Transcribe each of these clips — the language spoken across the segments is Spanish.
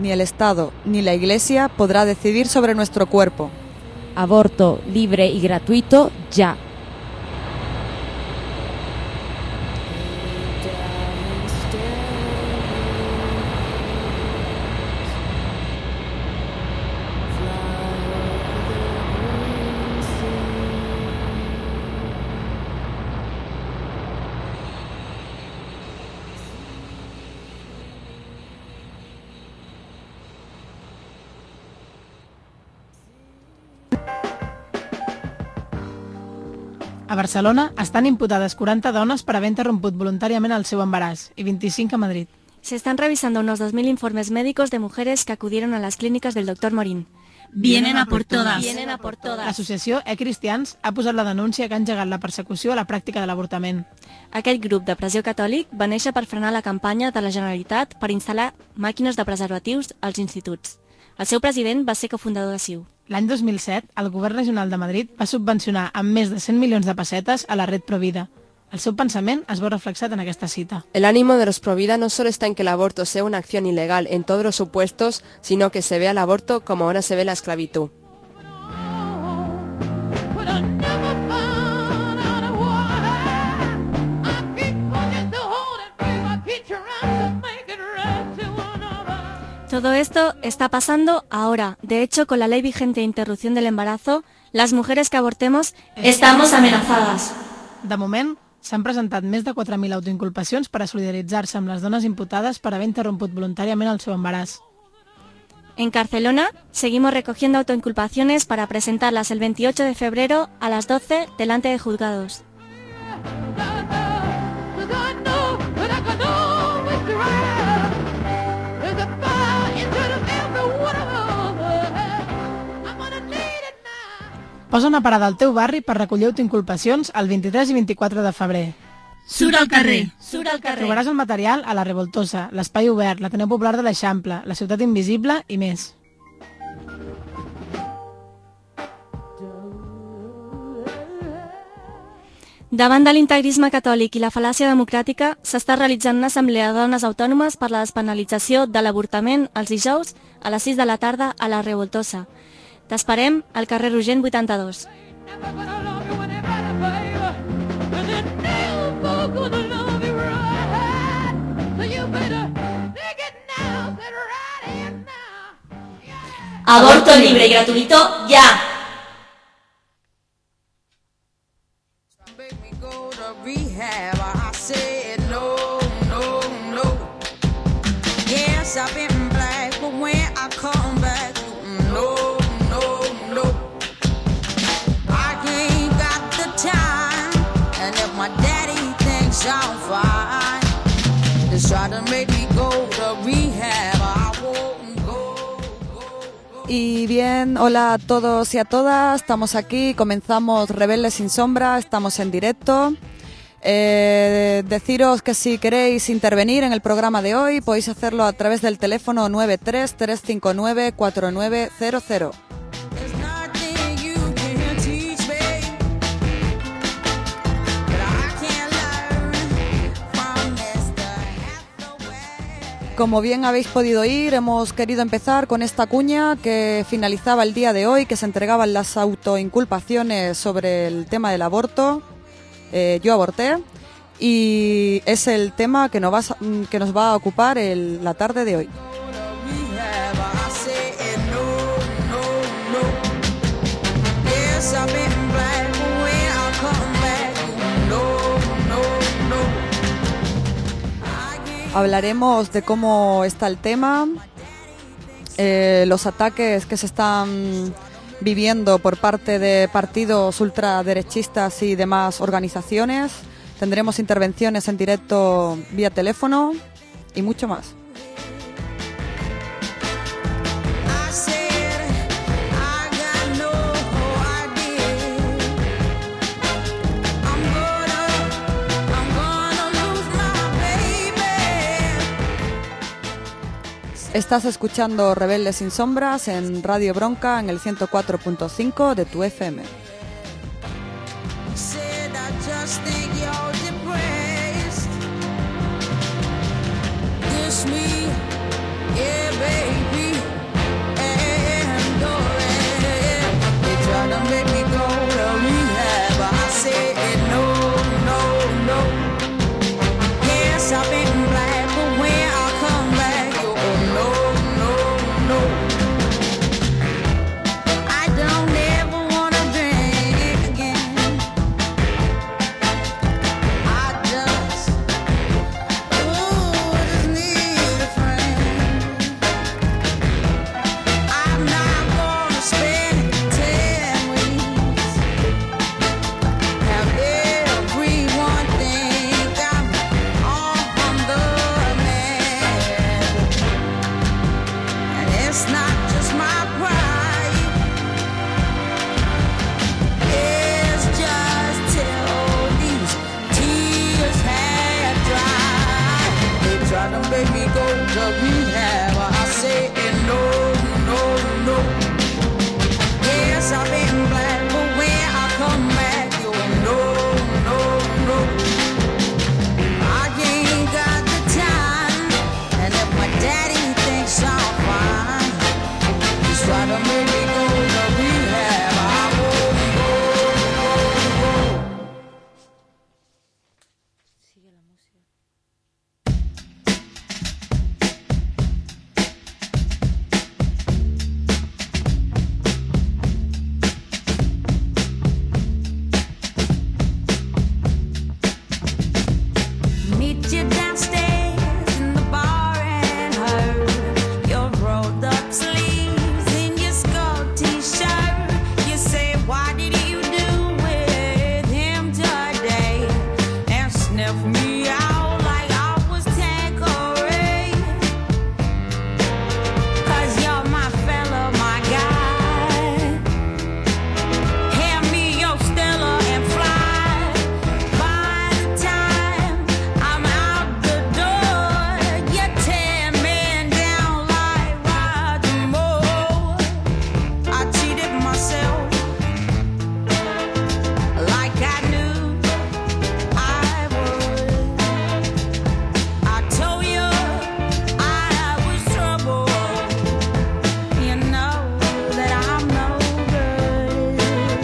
ni el Estado, ni la Iglesia podrá decidir sobre nuestro cuerpo. Aborto libre y gratuito ya. A Barcelona estan imputades 40 dones per haver interromput voluntàriament el seu embaràs i 25 a Madrid. Se están revisando unos 2.000 informes médicos de mujeres que acudieron a las clínicas del Dr. Morín. Vienen a por todas. Vienen a por todas. L'associació E-Cristians ha posat la denúncia que ha engegat la persecució a la pràctica de l'avortament. Aquest grup de pressió catòlic va néixer per frenar la campanya de la Generalitat per instal·lar màquines de preservatius als instituts. El seu president va ser cofundador de CiU. L'any 2007, el govern regional de Madrid va subvencionar amb més de 100 milions de pessetes a la red Provida. El seu pensament es veu reflexat en aquesta cita. El ánimo de los Provida no solo está en que el aborto sea una acción ilegal en todos los supuestos, sino que se vea el aborto como ahora se ve la esclavitud. Todo esto está pasando ahora. De hecho, con la ley vigente de interrupción del embarazo, las mujeres que abortemos estamos amenazadas. De moment, s'han presentat més de 4.000 autoinculpacions per a solidaritzar-se amb les dones imputades per haver interromput voluntàriament el seu embaràs. En Barcelona, seguimos recogiendo autoinculpaciones para presentarlas el 28 de febrero a las 12 delante de juzgados. Posa una parada al teu barri per recollir autoinculpacions el 23 i 24 de febrer. Surt al carrer. Surt al carrer. Trobaràs el material a la Revoltosa, l'Espai Obert, l'Ateneu Popular de l'Eixample, la Ciutat Invisible i més. Davant de l'integrisme catòlic i la fal·làcia democràtica, s'està realitzant una assemblea de dones autònomes per la despenalització de l'avortament els dijous a les 6 de la tarda a la Revoltosa. T'esperem al carrer Rogent 82. Aborto libre y gratuito ya. Y bien, hola a todos y a todas, estamos aquí, comenzamos Rebeldes sin Sombra, estamos en directo. Deciros que si queréis intervenir en el programa de hoy podéis hacerlo a través del teléfono 93-359-4900. Como bien habéis podido oír, hemos querido empezar con esta cuña que finalizaba el día de hoy, que se entregaban las autoinculpaciones sobre el tema del aborto. Yo aborté, y es el tema que nos va a ocupar la tarde de hoy. Hablaremos de cómo está el tema, los ataques que se están viviendo por parte de partidos ultraderechistas y demás organizaciones. Tendremos intervenciones en directo vía teléfono y mucho más. Estás escuchando Rebeldes sin Sombras en Radio Bronca en el 104.5 de tu FM. Yeah, baby. to rehab. I say no, no, no. Yes, I've been black, but when I come back, you no, no, no. I ain't got the time, and if my daddy thinks I'm fine, he's trying to make me go to rehab. I won't go, go, go. Sigue la música. Meet you downstairs in the bar and her. Your rolled up sleeves in your skull t-shirt. You say, what did you do with him today? And sniff me out like I was Tanqueray. 'Cause you're my fella, my guy. Hand me your Stella and fly. By the time I'm out the door, you tear men down like Roger Moore. I cheated myself like I knew I would. I told you I was trouble. You know that I'm no good.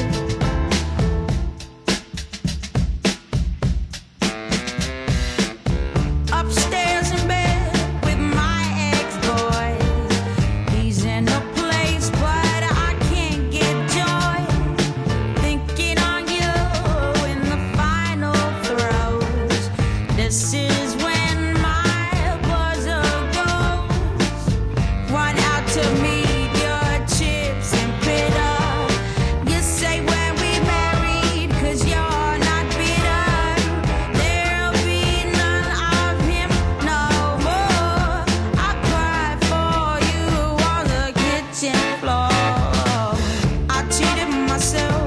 Upstairs in bed with my ex-boy. He's in a place, but I can't get joy. Thinking on you in the final throes. This is when my buzzer goes. Run out to meet your chips and bitter. You say when we married, 'cause you're not bitter. There'll be none of him no more. I cried for you on the kitchen floor. I cheated myself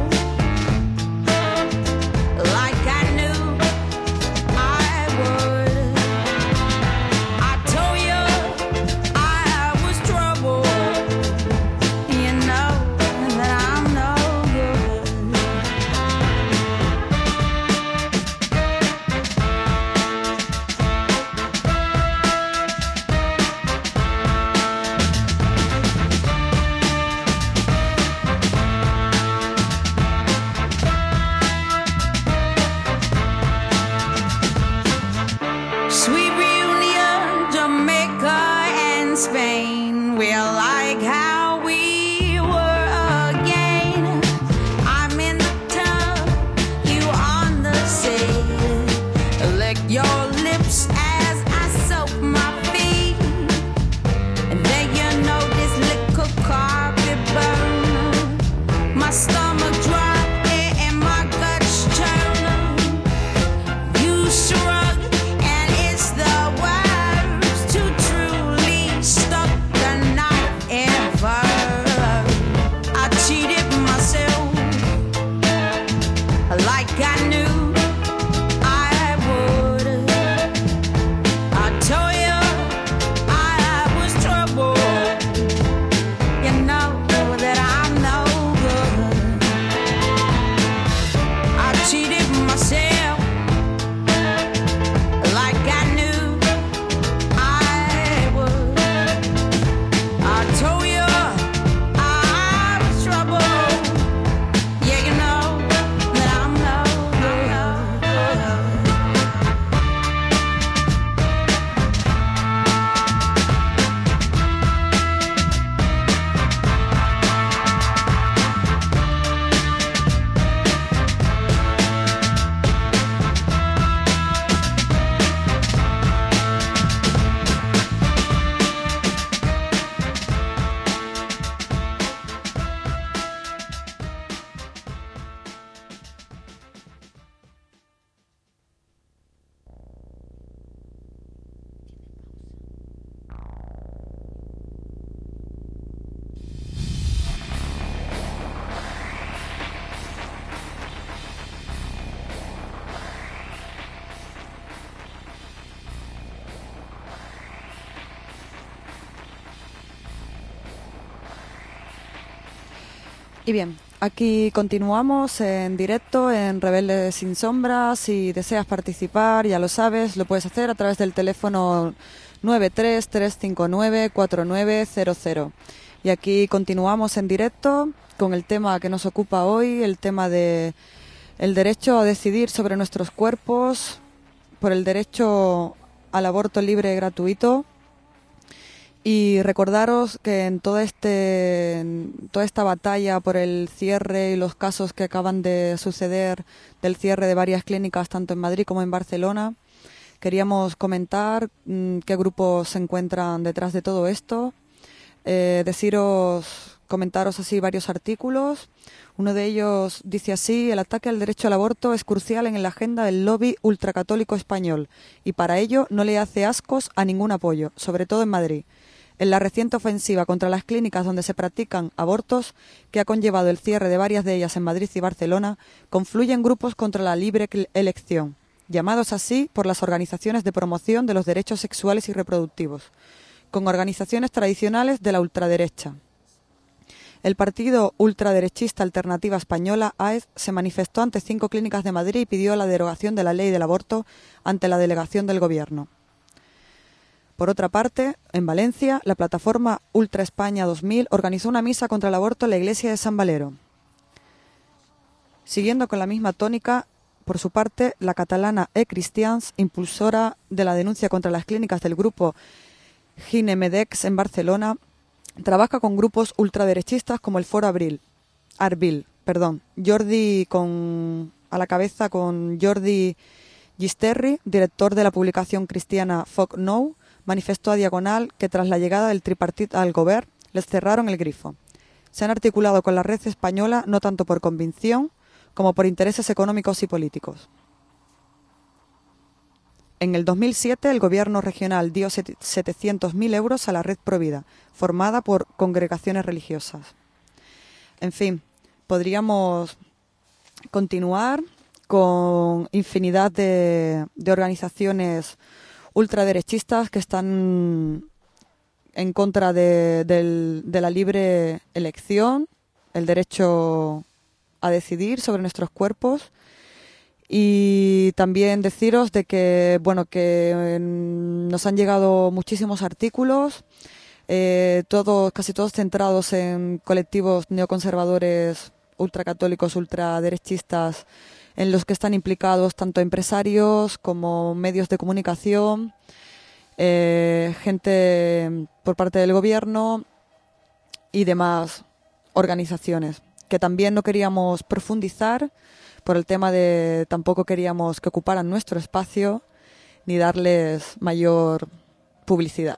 like I knew I would. I told you I was trouble. You know that I'm no good. Sweet reunion, Jamaica and Spain. We're like how we were again. I'm in the tub, you on the sea. Lick your lips as I soak my feet. And then you know this little carpet burn. My stomach drop and my guts churn. You shrug, and it's the words to truly stuck the knife ever. I cheated myself like I knew I would. I told you I was trouble. You know that I'm no good. Y bien, aquí continuamos en directo en Rebeldes Sin Sombras. Si deseas participar, ya lo sabes, lo puedes hacer a través del teléfono 933594900. Y aquí continuamos en directo con el tema que nos ocupa hoy, el tema de el derecho a decidir sobre nuestros cuerpos, por el derecho al aborto libre y gratuito. Y recordaros que en toda esta batalla por el cierre y los casos que acaban de suceder del cierre de varias clínicas, tanto en Madrid como en Barcelona, queríamos comentar qué grupos se encuentran detrás de todo esto. Comentaros así varios artículos. Uno de ellos dice así: el ataque al derecho al aborto es crucial en la agenda del lobby ultracatólico español y para ello no le hace ascos a ningún apoyo, sobre todo en Madrid. En la reciente ofensiva contra las clínicas donde se practican abortos, que ha conllevado el cierre de varias de ellas en Madrid y Barcelona, confluyen grupos contra la libre elección, llamados así por las organizaciones de promoción de los derechos sexuales y reproductivos, con organizaciones tradicionales de la ultraderecha. El partido ultraderechista Alternativa Española, AES, se manifestó ante 5 clínicas de Madrid y pidió la derogación de la ley del aborto ante la delegación del Gobierno. Por otra parte, en Valencia, la plataforma Ultra España 2000 organizó una misa contra el aborto en la iglesia de San Valero. Siguiendo con la misma tónica, por su parte, la catalana E-Christians, impulsora de la denuncia contra las clínicas del grupo Ginemedex en Barcelona, trabaja con grupos ultraderechistas como el Foro Arbil. Jordi a la cabeza con Jordi Gisterri, director de la publicación cristiana Foc Nou, manifestó a Diagonal que tras la llegada del tripartit al Govern les cerraron el grifo. Se han articulado con la red española no tanto por convicción como por intereses económicos y políticos. En el 2007 el Gobierno regional dio 700.000 euros a la red Provida, formada por congregaciones religiosas. En fin, podríamos continuar con infinidad de organizaciones ultraderechistas que están en contra de la libre elección, el derecho a decidir sobre nuestros cuerpos. Y también deciros de que nos han llegado muchísimos artículos, casi todos centrados en colectivos neoconservadores, ultracatólicos, ultraderechistas, en los que están implicados tanto empresarios como medios de comunicación, gente por parte del gobierno y demás organizaciones, que también no queríamos profundizar por el tema de tampoco queríamos que ocuparan nuestro espacio ni darles mayor publicidad.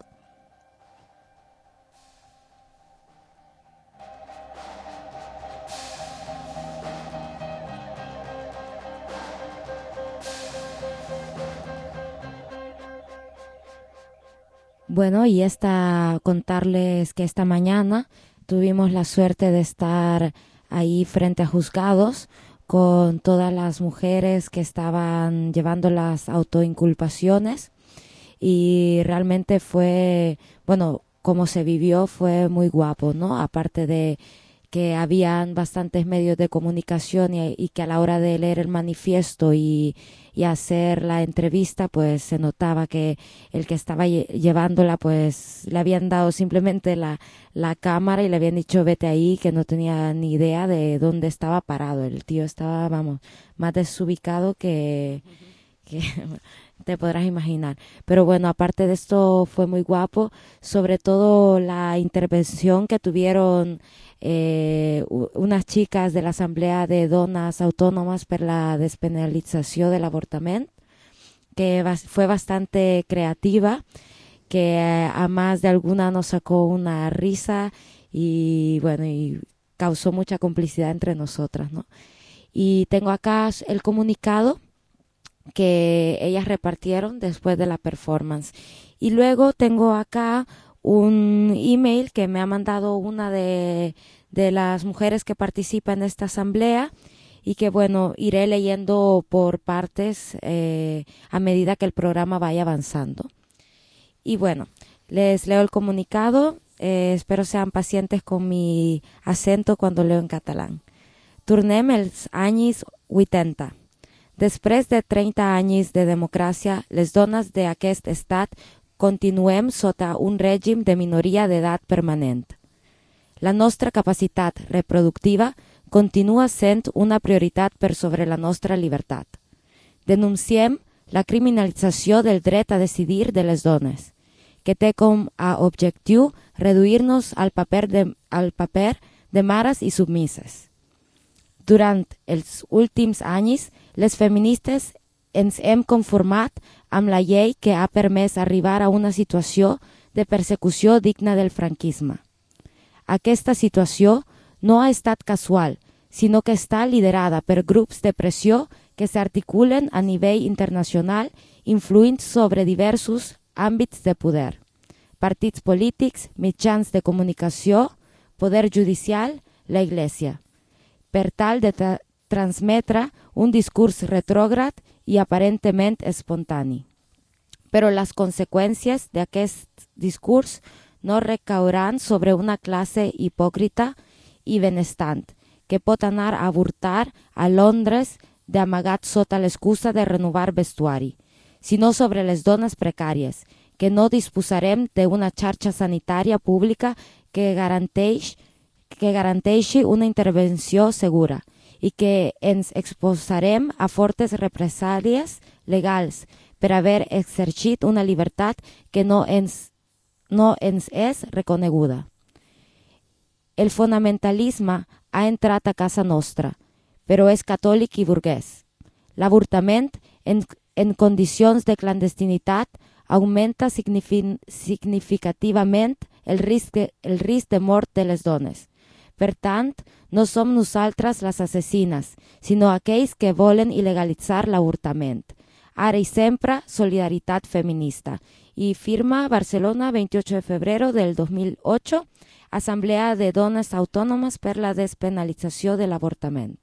Bueno, y contarles que esta mañana tuvimos la suerte de estar ahí frente a juzgados con todas las mujeres que estaban llevando las autoinculpaciones y realmente fue, como se vivió fue muy guapo, ¿no? Aparte de que habían bastantes medios de comunicación y que a la hora de leer el manifiesto y hacer la entrevista, pues se notaba que el que estaba llevándola, pues le habían dado simplemente la cámara y le habían dicho vete ahí, que no tenía ni idea de dónde estaba parado. El tío estaba, más desubicado que te podrás imaginar. Pero bueno, aparte de esto fue muy guapo, sobre todo la intervención que tuvieron unas chicas de la Asamblea de Donas Autònomes per la despenalització del avortament, que fue bastante creativa, que a más de alguna nos sacó una risa y causó mucha complicidad entre nosotras, ¿no? Y tengo acá el comunicado que ellas repartieron después de la performance. Y luego tengo acá un email que me ha mandado una de las mujeres que participan en esta asamblea y que iré leyendo por partes a medida que el programa vaya avanzando. Y les leo el comunicado espero sean pacientes con mi acento cuando leo en catalán. Tornem els anys 80. Després de 30 anys de democràcia, les dones d'aquest estat continuem sota un règim de minoria d'edat permanent. La nostra capacitat reproductiva continua sent una prioritat per sobre la nostra llibertat. Denunciem la criminalització del dret a decidir de les dones, que té com a objectiu reduir-nos al paper de mares i submises. Durant els últims anys, les feministes ens hem conformat amb la llei que ha permès arribar a una situació de persecució digna del franquisme. Aquesta situació no ha estat casual, sinó que està liderada per grups de pressió que s'articulen a nivell internacional, influint sobre diversos àmbits de poder: partits polítics, mitjans de comunicació, poder judicial, la Iglesia, per tal de transmetre un discurs retrògrad i aparentment espontani. Però les conseqüències d'aquest discurs no recauran sobre una classe hipòcrita i benestant, que pot anar a avortar a Londres d'amagat sota l'excusa de renovar vestuari, sinó sobre les dones precàries, que no disposarem d'una xarxa sanitària pública que garanteixi una intervenció segura i que ens exposarem a fortes represàlies legals per haver exercit una llibertat que no ens és reconeguda. El fonamentalisme ha entrat a casa nostra, però és catòlic i burguès. L'avortament en condicions de clandestinitat augmenta significativament el risc de mort de les dones. Per tant, no som nosaltres les assassines, sinó aquells que volen il·legalitzar l'avortament. Ara i sempre, solidaritat feminista. Y firma Barcelona, 28 de febrero del 2008, Asamblea de Dones Autònomes per la Despenalització de l'Avortament.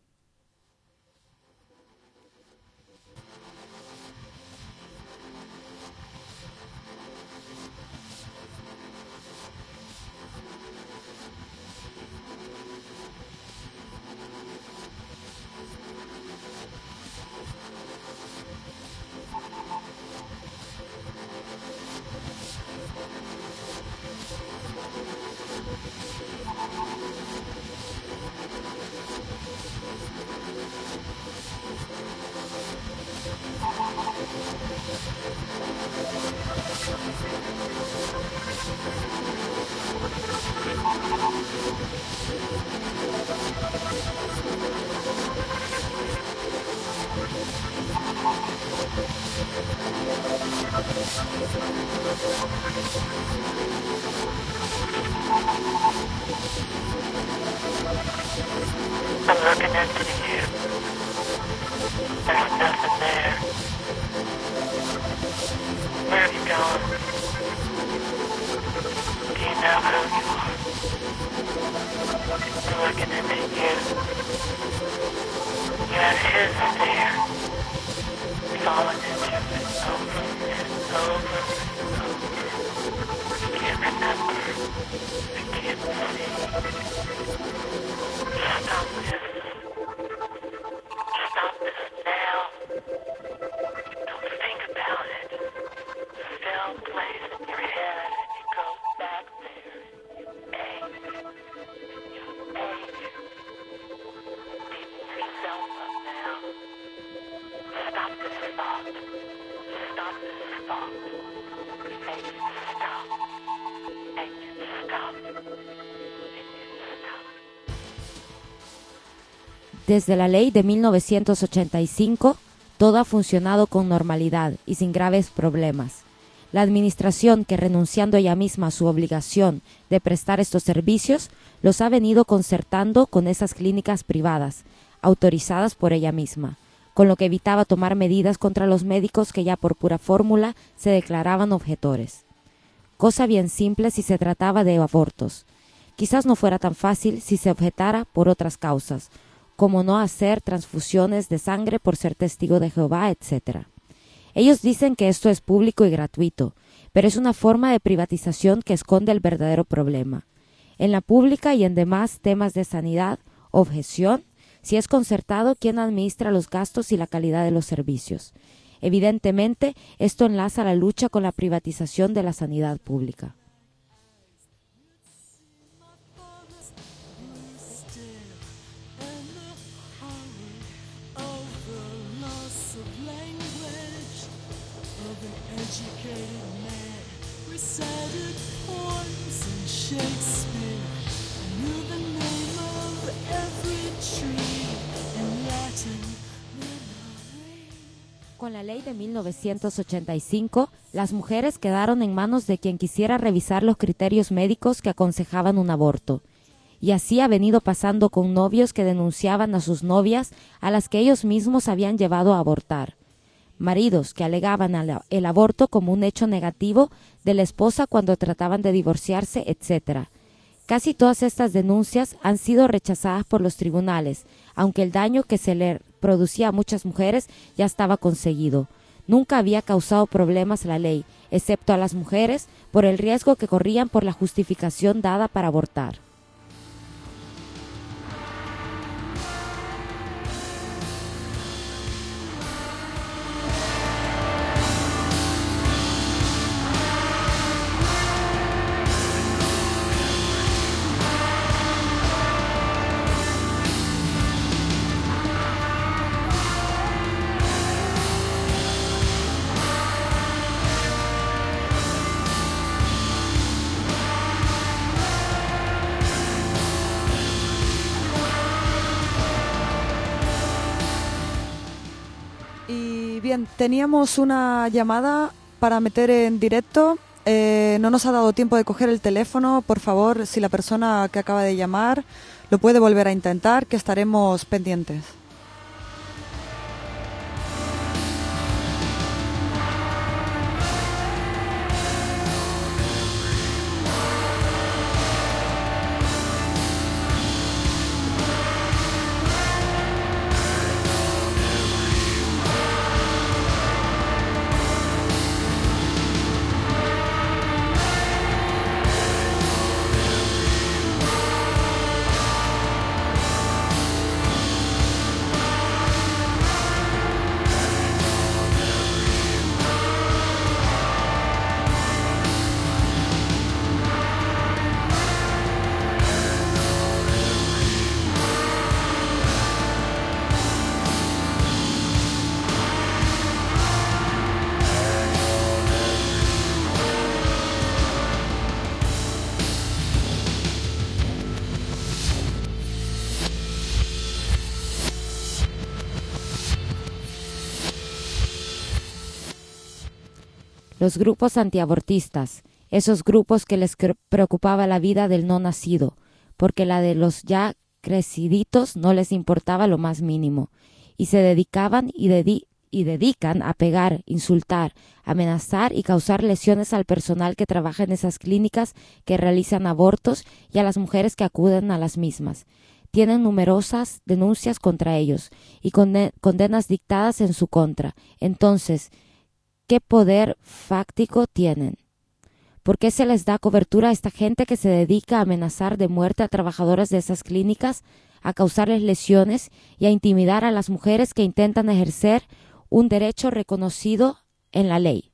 I'm looking into you. There's nothing there. Where have you gone? Do you know who you are? I'm looking into you. You have his stare. Falling into it over and over and over. I can't remember. I can't see. Stop this. Stop this now. Don't think about it. The film plays in your head and you go back there. You ache. You ache. Beating yourself up now. Stop this thought. Stop this thought. Make it stop. Make it stop. Desde la ley de 1985, todo ha funcionado con normalidad y sin graves problemas. La administración, que renunciando ella misma a su obligación de prestar estos servicios, los ha venido concertando con esas clínicas privadas, autorizadas por ella misma, con lo que evitaba tomar medidas contra los médicos que ya por pura fórmula se declaraban objetores. Cosa bien simple si se trataba de abortos. Quizás no fuera tan fácil si se objetara por otras causas, como no hacer transfusiones de sangre por ser testigo de Jehová, etc. Ellos dicen que esto es público y gratuito, pero es una forma de privatización que esconde el verdadero problema. En la pública y en demás temas de sanidad, objeción, si es concertado, ¿quién administra los gastos y la calidad de los servicios? Evidentemente, esto enlaza la lucha con la privatización de la sanidad pública. Con la ley de 1985, las mujeres quedaron en manos de quien quisiera revisar los criterios médicos que aconsejaban un aborto. Y así ha venido pasando con novios que denunciaban a sus novias a las que ellos mismos habían llevado a abortar. Maridos que alegaban el aborto como un hecho negativo de la esposa cuando trataban de divorciarse, etc. Casi todas estas denuncias han sido rechazadas por los tribunales, aunque el daño que se le producía a muchas mujeres ya estaba conseguido. Nunca había causado problemas la ley, excepto a las mujeres, por el riesgo que corrían por la justificación dada para abortar. Bien, teníamos una llamada para meter en directo. No nos ha dado tiempo de coger el teléfono. Por favor, si la persona que acaba de llamar lo puede volver a intentar, que estaremos pendientes. Los grupos antiabortistas, esos grupos que les preocupaba la vida del no nacido, porque la de los ya creciditos no les importaba lo más mínimo, y se dedicaban y dedican a pegar, insultar, amenazar y causar lesiones al personal que trabaja en esas clínicas que realizan abortos y a las mujeres que acuden a las mismas. Tienen numerosas denuncias contra ellos y condenas dictadas en su contra. Entonces, ¿qué poder fáctico tienen? ¿Por qué se les da cobertura a esta gente que se dedica a amenazar de muerte a trabajadoras de esas clínicas, a causarles lesiones y a intimidar a las mujeres que intentan ejercer un derecho reconocido en la ley?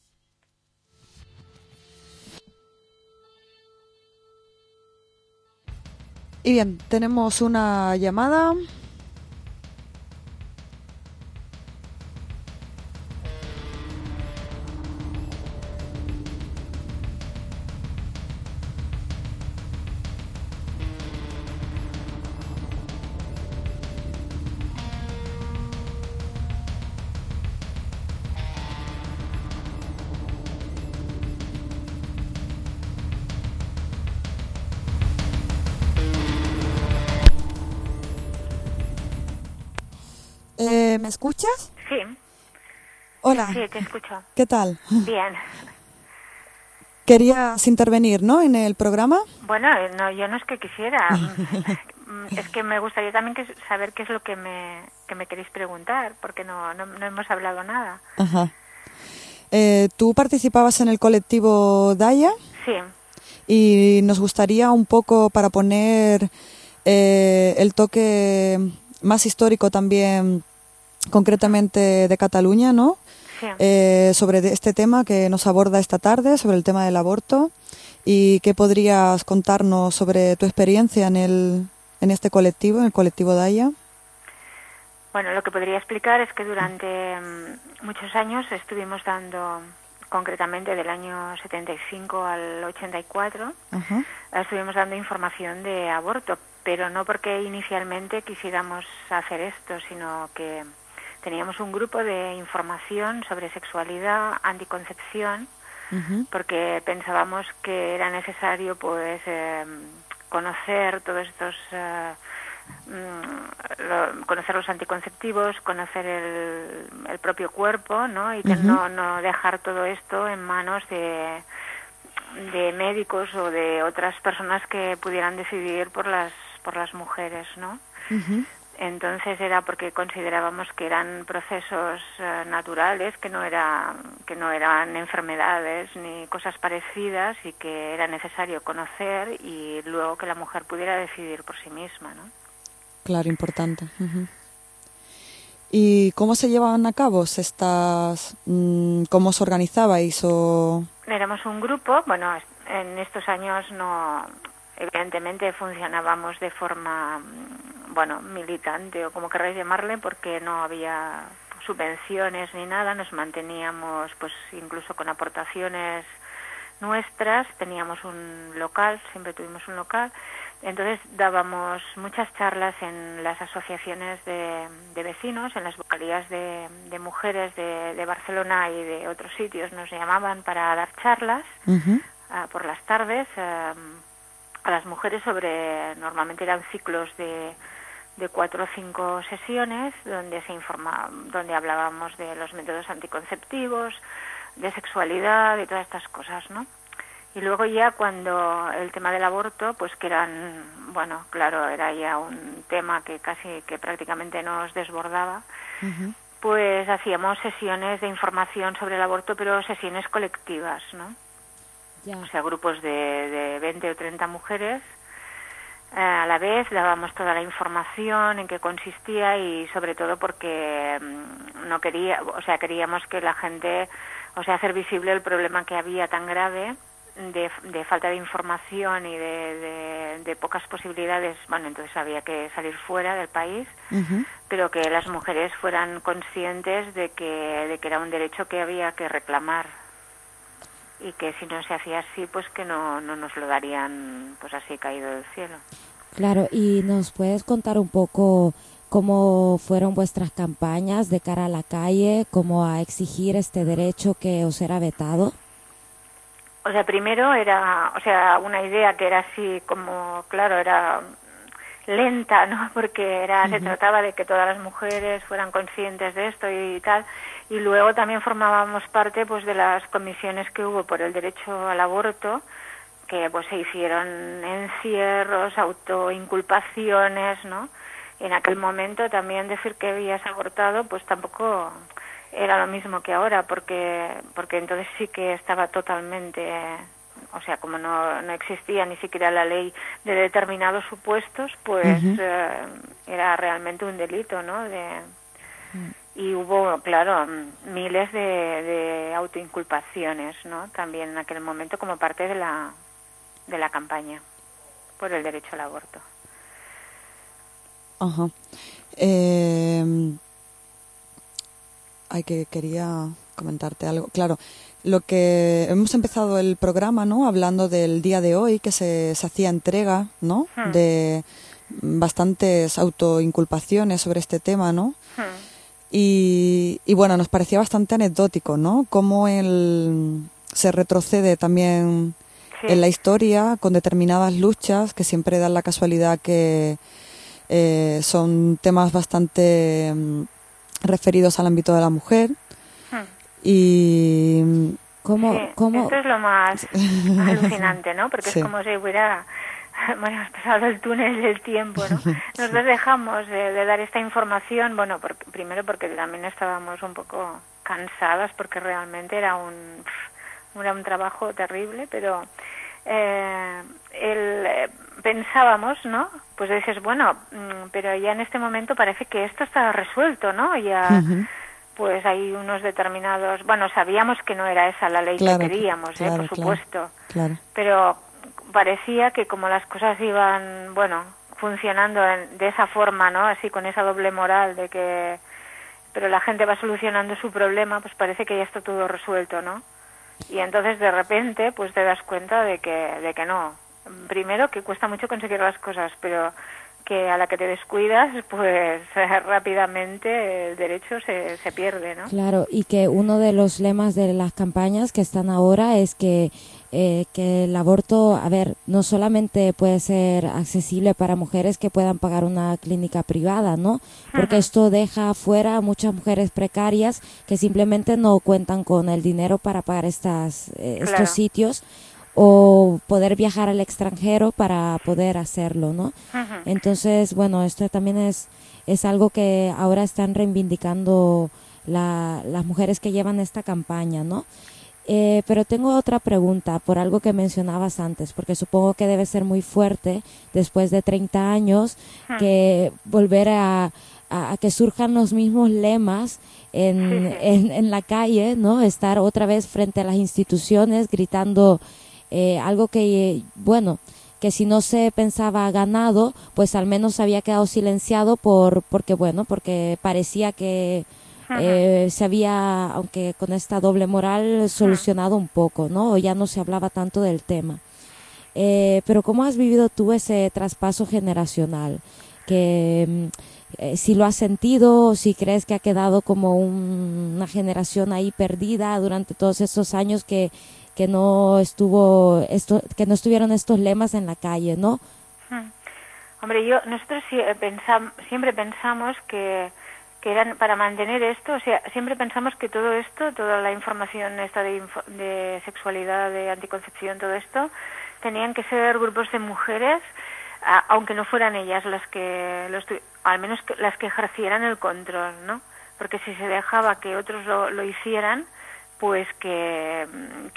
Y bien, tenemos una llamada. ¿Me escuchas? Sí, Hola, sí, te escucho. ¿qué tal? Bien. Querías intervenir, ¿no?, en el programa. Bueno, no, yo no es que quisiera. Es que me gustaría también saber qué es lo que me queréis preguntar, porque no hemos hablado nada. Ajá. Tú participabas en el colectivo Daya Sí. y nos gustaría un poco, para poner el toque más histórico también, concretamente de Cataluña, ¿no? Sí. Sobre este tema que nos aborda esta tarde, sobre el tema del aborto, y qué podrías contarnos sobre tu experiencia en este colectivo, en el colectivo Daya. Bueno, lo que podría explicar es que durante muchos años estuvimos dando, concretamente del año 75 al 84, Ajá. estuvimos dando información de aborto, pero no porque inicialmente quisiéramos hacer esto, sino que teníamos un grupo de información sobre sexualidad, anticoncepción, Ujú. porque pensábamos que era necesario pues conocer todos estos conocer los anticonceptivos, conocer el propio cuerpo, ¿no? Y no dejar todo esto en manos de médicos o de otras personas que pudieran decidir por las mujeres, ¿no? Ujú. Entonces era porque considerábamos que eran procesos naturales, que no eran enfermedades ni cosas parecidas, y que era necesario conocer y luego que la mujer pudiera decidir por sí misma, ¿no? Claro, importante. Ujú. ¿Y cómo se llevaban a cabo estas, cómo os organizabais o...? Éramos un grupo, bueno, en estos años no, evidentemente funcionábamos de forma, bueno, militante o como queráis llamarle, porque no había subvenciones ni nada, nos manteníamos pues incluso con aportaciones nuestras, teníamos un local, siempre tuvimos un local, entonces dábamos muchas charlas en las asociaciones de vecinos, en las vocalías de mujeres de Barcelona y de otros sitios, nos llamaban para dar charlas Ujú. por las tardes a las mujeres normalmente eran ciclos de 4 o 5 sesiones donde donde hablábamos de los métodos anticonceptivos, de sexualidad, de todas estas cosas, ¿no? Y luego ya cuando el tema del aborto, pues que bueno, claro, era ya un tema que prácticamente nos desbordaba, pues hacíamos sesiones de información sobre el aborto, pero sesiones colectivas, ¿no? Ya. O sea, grupos de 20 o 30 mujeres a la vez, dábamos toda la información en qué consistía y sobre todo porque queríamos que la gente, hacer visible el problema que había tan grave de falta de información y de pocas posibilidades. Bueno, entonces había que salir fuera del país, Ujú. pero que las mujeres fueran conscientes de que era un derecho que había que reclamar y que si no se hacía así, pues que no nos lo darían pues así caído del cielo. Claro, y nos puedes contar un poco cómo fueron vuestras campañas de cara a la calle, cómo a exigir este derecho que os era vetado. O sea, primero era, una idea que era así como, claro, era lenta, ¿no? Porque se trataba de que todas las mujeres fueran conscientes de esto y tal. Y luego también formábamos parte, pues, de las comisiones que hubo por el derecho al aborto, que pues se hicieron encierros, autoinculpaciones, ¿no? En aquel momento también decir que habías abortado, pues tampoco era lo mismo que ahora, porque entonces sí que estaba totalmente, como no existía ni siquiera la ley de determinados supuestos, pues era realmente un delito, ¿no? Y hubo, claro, miles de autoinculpaciones, ¿no? También en aquel momento como parte de la campaña por el derecho al aborto. Ajá. Quería comentarte algo. Claro, lo que hemos empezado el programa, ¿no? Hablando del día de hoy, que se hacía entrega, ¿no? De bastantes autoinculpaciones sobre este tema, ¿no? Y bueno, nos parecía bastante anecdótico, ¿no? Cómo se retrocede también en la historia con determinadas luchas que siempre dan la casualidad que son temas bastante referidos al ámbito de la mujer. Y ¿Cómo? Esto es lo más alucinante, ¿no? Porque es como si hubiera pasado el túnel del tiempo, ¿no? Nosotros dejamos de dar esta información, bueno, primero porque también estábamos un poco cansadas porque realmente era un trabajo terrible, pero pensábamos, ¿no? Pues dices, bueno, pero ya en este momento parece que esto está resuelto, ¿no? Ya, pues hay unos determinados, bueno, sabíamos que no era esa la ley Claro, que queríamos, claro, por supuesto, Claro. pero parecía que como las cosas iban, bueno, funcionando de esa forma, ¿no? Así con esa doble moral de que, pero la gente va solucionando su problema, pues parece que ya está todo resuelto, ¿no? Y entonces de repente pues te das cuenta de que no. Primero que cuesta mucho conseguir las cosas, pero que a la que te descuidas pues rápidamente el derecho se pierde, ¿no? Claro, y que uno de los lemas de las campañas que están ahora es que el aborto, a ver, no solamente puede ser accesible para mujeres que puedan pagar una clínica privada, ¿no? Porque esto deja fuera a muchas mujeres precarias que simplemente no cuentan con el dinero para pagar estos sitios o poder viajar al extranjero para poder hacerlo, ¿no? Entonces, bueno, esto también es algo que ahora están reivindicando las mujeres que llevan esta campaña, ¿no? Pero tengo otra pregunta por algo que mencionabas antes, porque supongo que debe ser muy fuerte después de 30 años que volver a que surjan los mismos lemas en la calle, ¿no? Estar otra vez frente a las instituciones gritando algo que, bueno, que si no se pensaba ganado, pues al menos había quedado silenciado porque parecía que se había, aunque con esta doble moral, solucionado un poco, ¿no? O ya no se hablaba tanto del tema. Pero ¿cómo has vivido tú ese traspaso generacional? Que si lo has sentido, si crees que ha quedado como una generación ahí perdida durante todos estos años que no estuvieron estos lemas en la calle, ¿no? Hombre, nosotros siempre pensamos que eran para mantener esto, o sea, siempre pensamos que todo esto, toda la información esta de sexualidad, de anticoncepción, todo esto, tenían que ser grupos de mujeres, aunque no fueran ellas las que, al menos las que ejercieran el control, ¿no? Porque si se dejaba que otros lo hicieran, pues que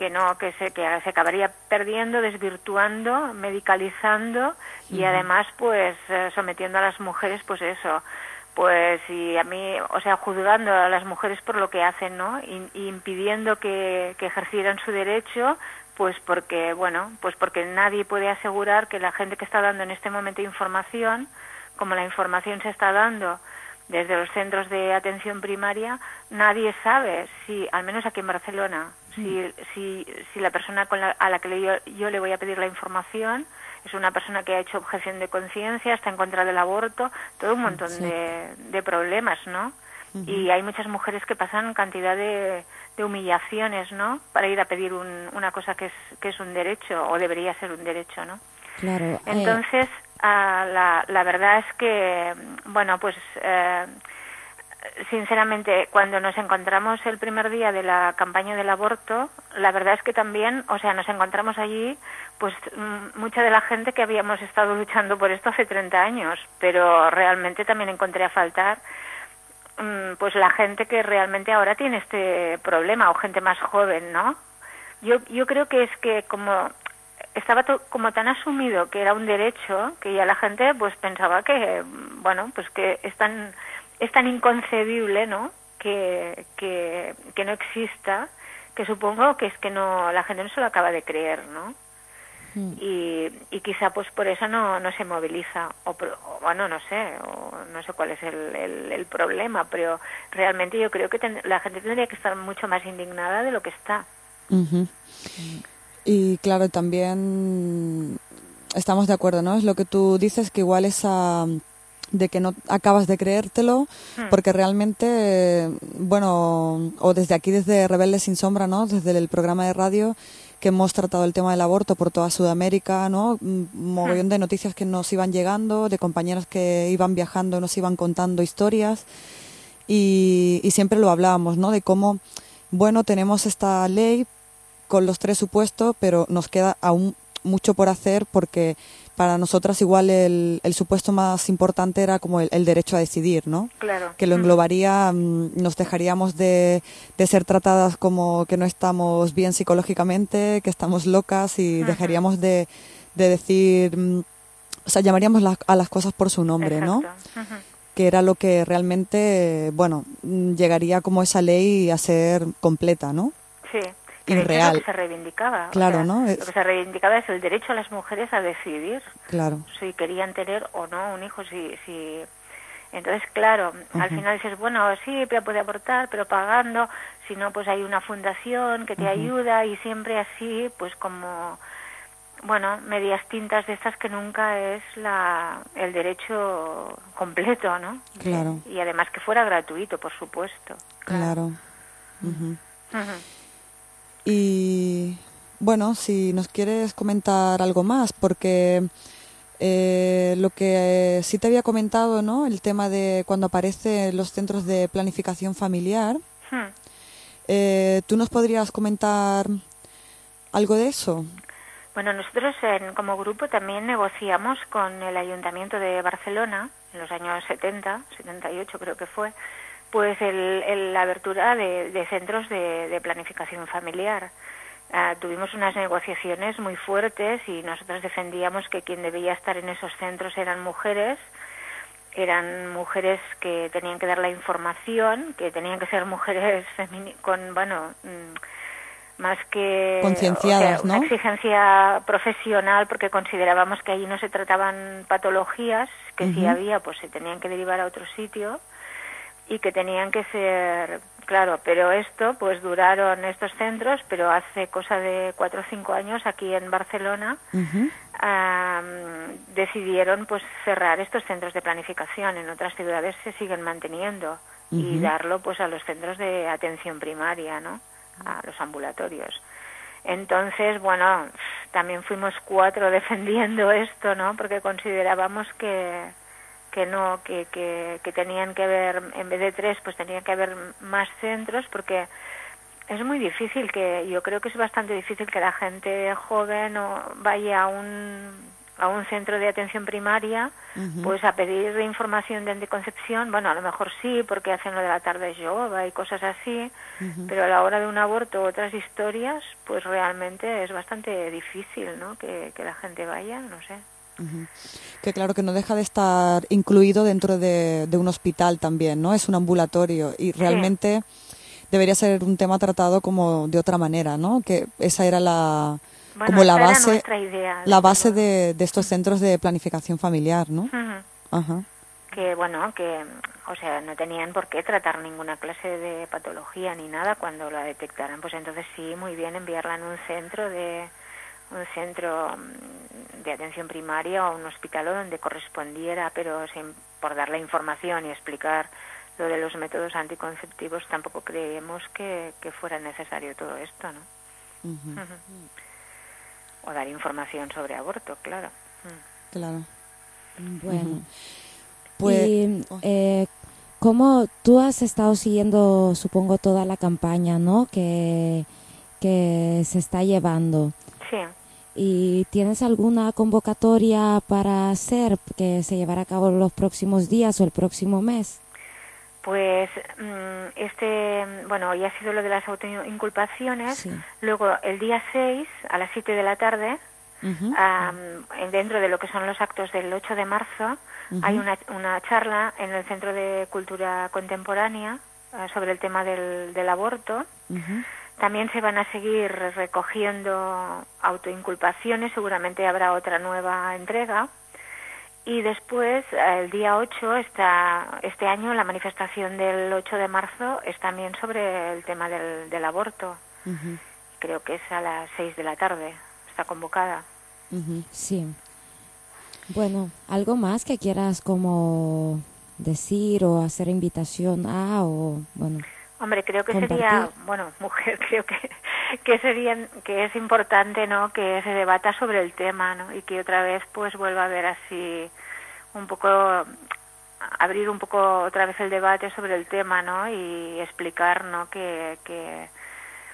se acabaría perdiendo, desvirtuando, medicalizando y además pues sometiendo a las mujeres pues eso, pues y a mí, o sea, juzgando a las mujeres por lo que hacen, ¿no? Y impidiendo que ejercieran su derecho, pues porque nadie puede asegurar que la gente que está dando en este momento información, como la información se está dando desde los centros de atención primaria, nadie sabe si, al menos aquí en Barcelona, si la persona a la que yo le voy a pedir la información es una persona que ha hecho objeción de conciencia, está en contra del aborto, todo un montón de problemas, ¿no? Y hay muchas mujeres que pasan cantidad de humillaciones, ¿no? Para ir a pedir una cosa que es un derecho, o debería ser un derecho, ¿no? Claro. Entonces, la verdad es que, bueno, pues sinceramente, cuando nos encontramos el primer día de la campaña del aborto, la verdad es que también, o sea, nos encontramos allí, pues mucha de la gente que habíamos estado luchando por esto hace 30 años, pero realmente también encontré a faltar pues la gente que realmente ahora tiene este problema, o gente más joven, ¿no? Yo creo que es que como estaba como tan asumido que era un derecho, que ya la gente pues pensaba que, bueno, pues que es tan inconcebible, ¿no? Que no exista, que supongo que es que la gente no se lo acaba de creer, ¿no? Y quizá pues por eso no se moviliza, o bueno, no sé cuál es el problema, pero realmente yo creo que la gente tendría que estar mucho más indignada de lo que está. Y claro, también estamos de acuerdo, ¿no? Es lo que tú dices, que igual esa de que no acabas de creértelo, porque realmente, bueno, o desde aquí, desde Rebeldes sin Sombra, ¿no? Desde el programa de radio que hemos tratado el tema del aborto por toda Sudamérica, ¿no? Un mogollón de noticias que nos iban llegando, de compañeras que iban viajando, nos iban contando historias, y siempre lo hablábamos, ¿no? De cómo, bueno, tenemos esta ley con los 3 supuestos, pero nos queda aún mucho por hacer, porque para nosotras igual el supuesto más importante era como el derecho a decidir, ¿no? Claro. Que lo englobaría, nos dejaríamos de ser tratadas como que no estamos bien psicológicamente, que estamos locas, y dejaríamos de decir, o sea, llamaríamos a las cosas por su nombre, ¿no? Exacto. Que era lo que realmente, bueno, llegaría como esa ley a ser completa, ¿no? Sí. Que de hecho es Irreal. lo que se reivindicaba. Claro, o sea, ¿no? Lo que se reivindicaba es el derecho a las mujeres a decidir Claro. si querían tener o no un hijo, si... Entonces, claro, al final dices, bueno, sí, pero puede aportar, pero pagando, si no, pues hay una fundación que te ayuda, y siempre así, pues como, bueno, medias tintas de estas, que nunca es el derecho completo, ¿no? Claro. Y además que fuera gratuito, por supuesto. Claro. Ujú. Ujú. Y bueno, si nos quieres comentar algo más, porque lo que sí te había comentado, ¿no? El tema de cuando aparecen los centros de planificación familiar, ¿tú nos podrías comentar algo de eso? Bueno, nosotros como grupo también negociamos con el Ayuntamiento de Barcelona en los años 70, 78 creo que fue, pues la abertura de centros de planificación familiar. Tuvimos unas negociaciones muy fuertes y nosotros defendíamos que quien debía estar en esos centros eran mujeres que tenían que dar la información, que tenían que ser mujeres con, bueno, más que concienciadas, una ¿no? exigencia profesional, porque considerábamos que allí no se trataban patologías, que si había, pues se tenían que derivar a otro sitio, y que tenían que ser, claro, pero pues duraron estos centros, pero hace cosa de 4 o 5 años aquí en Barcelona decidieron pues cerrar estos centros de planificación. En otras ciudades se siguen manteniendo y darlo pues a los centros de atención primaria, ¿no? A los ambulatorios. Entonces, bueno, también fuimos 4 defendiendo esto, ¿no? Porque considerábamos que tenían que haber, en vez de 3, pues tenían que haber más centros, porque es muy difícil, yo creo que es bastante difícil que la gente joven vaya a un centro de atención primaria, pues a pedir información de anticoncepción. Bueno, a lo mejor sí, porque hacen lo de la tarde yoga y cosas así, pero a la hora de un aborto, otras historias, pues realmente es bastante difícil, ¿no? Que la gente vaya, no sé. Que claro, que no deja de estar incluido dentro de un hospital también, ¿no? Es un ambulatorio y realmente debería ser un tema tratado como de otra manera, ¿no? Que esa era como la base, nuestra idea, la base de estos centros de planificación familiar, ¿no? Ajá. Que bueno, o sea, no tenían por qué tratar ninguna clase de patología ni nada cuando la detectaran, pues entonces sí, muy bien enviarla en un centro de atención primaria o un hospital o donde correspondiera, pero por dar la información y explicar lo de los métodos anticonceptivos, tampoco creemos que fuera necesario todo esto, ¿no? O dar información sobre aborto, claro. Claro. Bueno, pues, y ¿cómo tú has estado siguiendo, supongo, toda la campaña, ¿no? Que se está llevando? Sí. ¿Y tienes alguna convocatoria para hacer que se llevará a cabo los próximos días o el próximo mes? Pues hoy ha sido lo de las autoinculpaciones. Sí. Luego el día 6 a las 7 de la tarde, dentro de lo que son los actos del 8 de marzo, hay una charla en el Centro de Cultura Contemporánea sobre el tema del aborto. También se van a seguir recogiendo autoinculpaciones, seguramente habrá otra nueva entrega. Y después, el día 8, este año, la manifestación del 8 de marzo es también sobre el tema del aborto. Creo que es a las 6 de la tarde, está convocada. Sí. Bueno, ¿algo más que quieras como decir o hacer invitación a o bueno? Hombre, creo que compartir. sería, mujer, creo que es importante, ¿no? Que se debata sobre el tema, ¿no? Y que otra vez pues vuelva a haber así un poco, abrir un poco otra vez el debate sobre el tema, ¿no? Y explicar, ¿no? Que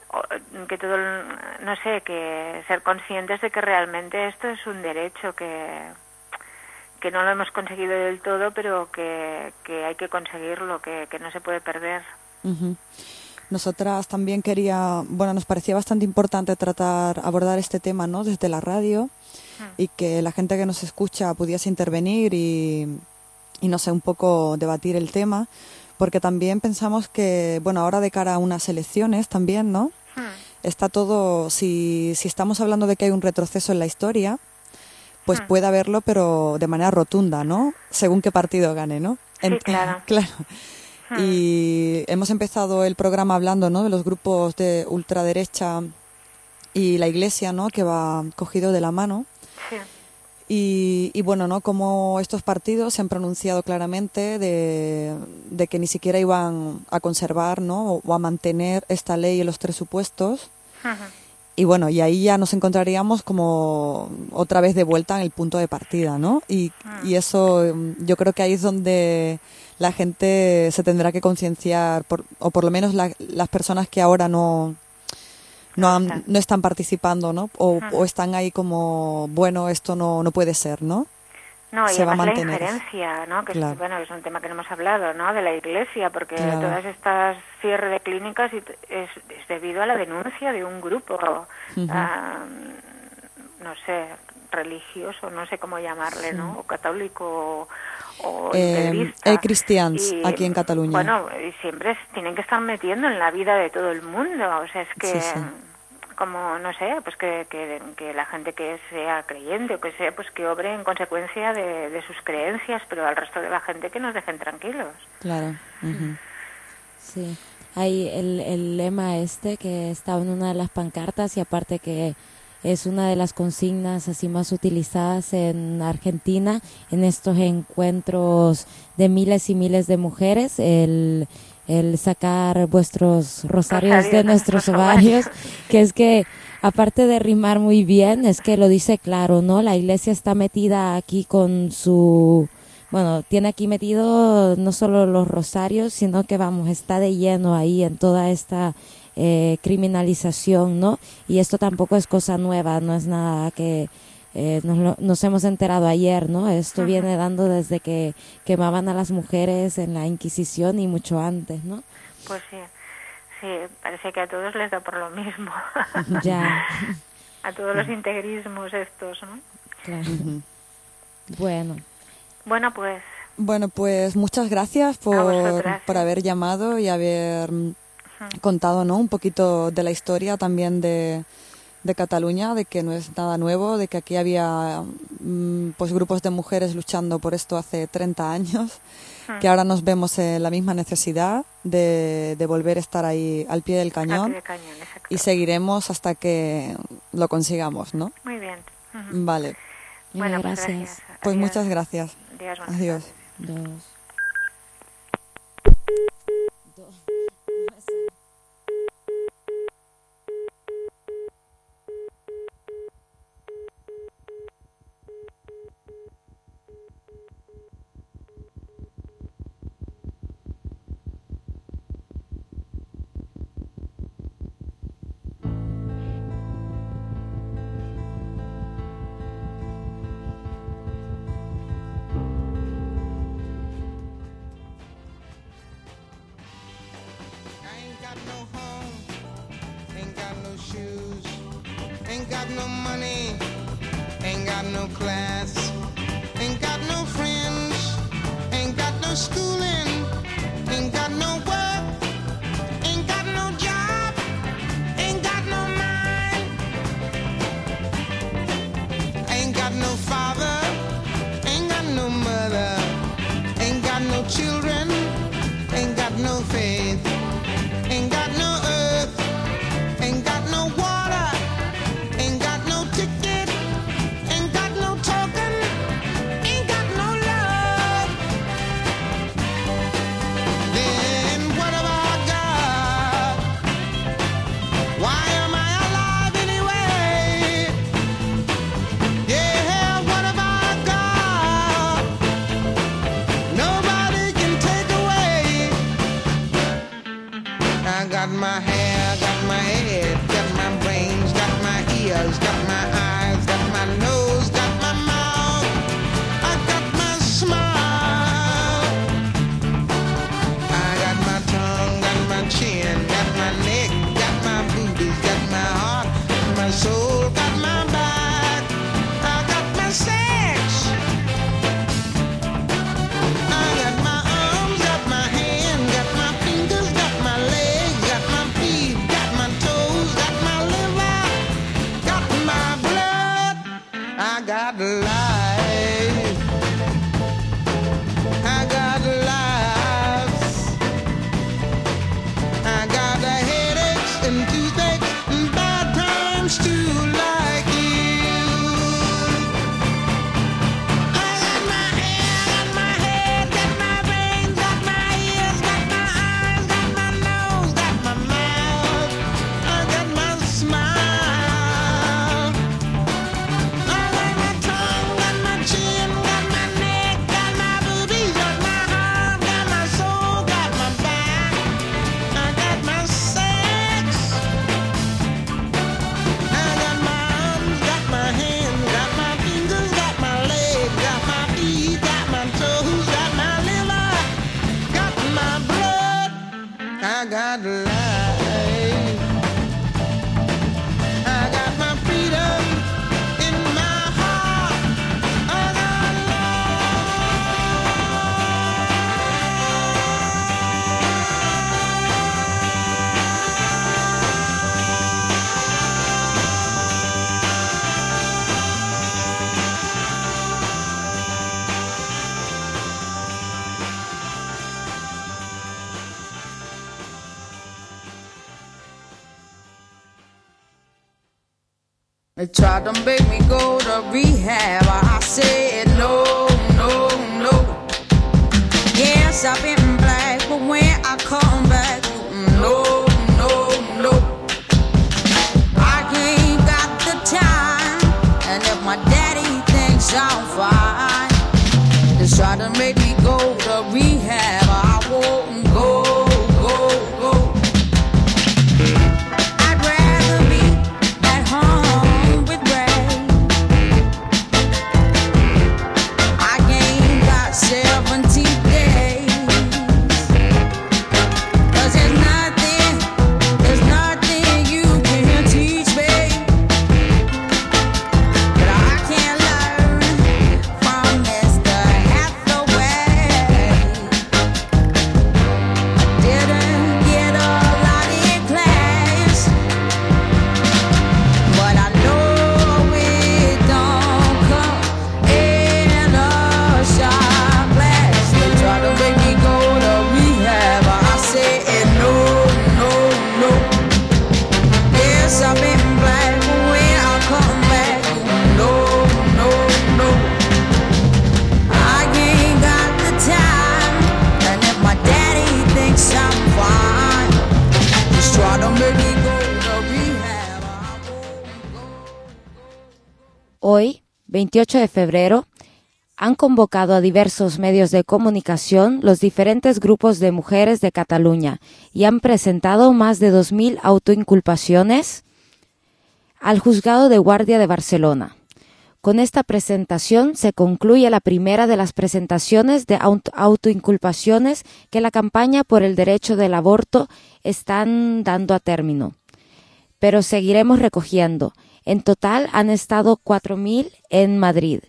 que todo, no sé, que ser conscientes de que realmente esto es un derecho que no lo hemos conseguido del todo, pero que hay que conseguirlo, que no se puede perder. Ujú. Nosotras también nos parecía bastante importante abordar este tema, ¿no? Desde la radio y que la gente que nos escucha pudiese intervenir y no sé, un poco debatir el tema, porque también pensamos que, bueno, ahora de cara a unas elecciones también, ¿no? Está todo, si estamos hablando de que hay un retroceso en la historia, pues puede haberlo, pero de manera rotunda, ¿no? Según qué partido gane, ¿no? Sí, claro. Claro. Y hemos empezado el programa hablando, ¿no? De los grupos de ultraderecha y la Iglesia, ¿no? Que va cogido de la mano. Sí. Y bueno, ¿no? Como estos partidos se han pronunciado claramente de que ni siquiera iban a conservar, ¿no? O a mantener esta ley en los 3 supuestos. Y bueno, y ahí ya nos encontraríamos como otra vez de vuelta en el punto de partida, ¿no? Y eso, yo creo que ahí es donde la gente se tendrá que concienciar, o por lo menos las personas que ahora no están participando, ¿no? O están ahí como, bueno, esto no puede ser, ¿no? No, y Se va a además la mantener. injerencia, ¿no? Que Claro. es un tema que no hemos hablado, ¿no? De la Iglesia, porque Claro. todas estas cierre de clínicas es debido a la denuncia de un grupo, no sé, religioso, no sé cómo llamarle, ¿no? O católico o integrista. Cristians, Y, aquí en Cataluña. Bueno, y siempre tienen que estar metiendo en la vida de todo el mundo, o sea, es que... Sí. como, no sé, pues que la gente que sea creyente o que sea, pues que obre en consecuencia de sus creencias, pero al resto de la gente que nos dejen tranquilos. Claro. Sí, hay el lema que estaba en una de las pancartas y aparte que es una de las consignas así más utilizadas en Argentina en estos encuentros de miles y miles de mujeres, el sacar vuestros rosarios de nuestros ovarios, que es que aparte de rimar muy bien, es que lo dice claro, ¿no? La Iglesia está metida aquí con su... Bueno, tiene aquí metido no solo los rosarios, sino que, está de lleno ahí en toda esta criminalización, ¿no? Y esto tampoco es cosa nueva, no es nada que nos hemos enterado ayer, ¿no? Esto viene dando desde que quemaban a las mujeres en la Inquisición y mucho antes, ¿no? Pues sí, parece que a todos les da por lo mismo. Ya. A todos los integrismos estos, ¿no? Claro. Bueno, pues muchas gracias por haber llamado y haber contado, ¿no? Un poquito de la historia también de Cataluña, de que no es nada nuevo, de que aquí había pues grupos de mujeres luchando por esto hace 30 años, que ahora nos vemos en la misma necesidad de volver a estar ahí al pie del cañón, exacto. Y seguiremos hasta que lo consigamos, ¿no? Muy bien. Vale. Bueno, gracias. Pues muchas gracias. Adiós. Dos. Ain't got no money, ain't got no class, ain't got no friends, ain't got no schooling, ain't got no work, ain't got no job, ain't got no mind, ain't got no father, ain't got no mother, ain't got no children, ain't got no faith, ain't got no earth, ain't got no water, ain't got no ticket, ain't got no token, ain't got no love. Then what have I got? Why am I alive anyway? Yeah, what have I got? Nobody can take away. I got my hair, got my head, I got life. I got my freedom in my heart. I got They tried to make me go to rehab. I said no, no, no. Yes, I've been black, but when I come back, no, no, no. I ain't got the time, and if my daddy thinks I'm fine, they try to make me go to rehab. I won't go, go, go. I'd rather be at home with Ray. I ain't got 70 days. 'Cause there's nothing you can teach me that I can't learn from Mr. Hathaway. Didn't get a lot in class, but I know it don't come in a shot glass. They try to make me go to rehab. I said no, no, no. Yes, I've been black, but when I come back, no, no, no. I ain't got the time, and if my daddy thinks I'm fine, just try to make me go to rehab. Hoy, 28 de febrero, han convocado a diversos medios de comunicación los diferentes grupos de mujeres de Cataluña y han presentado más de 2.000 autoinculpaciones al Juzgado de Guardia de Barcelona. Con esta presentación se concluye la primera de las presentaciones de autoinculpaciones que la campaña por el derecho del aborto están dando a término. Pero seguiremos recogiendo. En total han estado 4.000 en Madrid.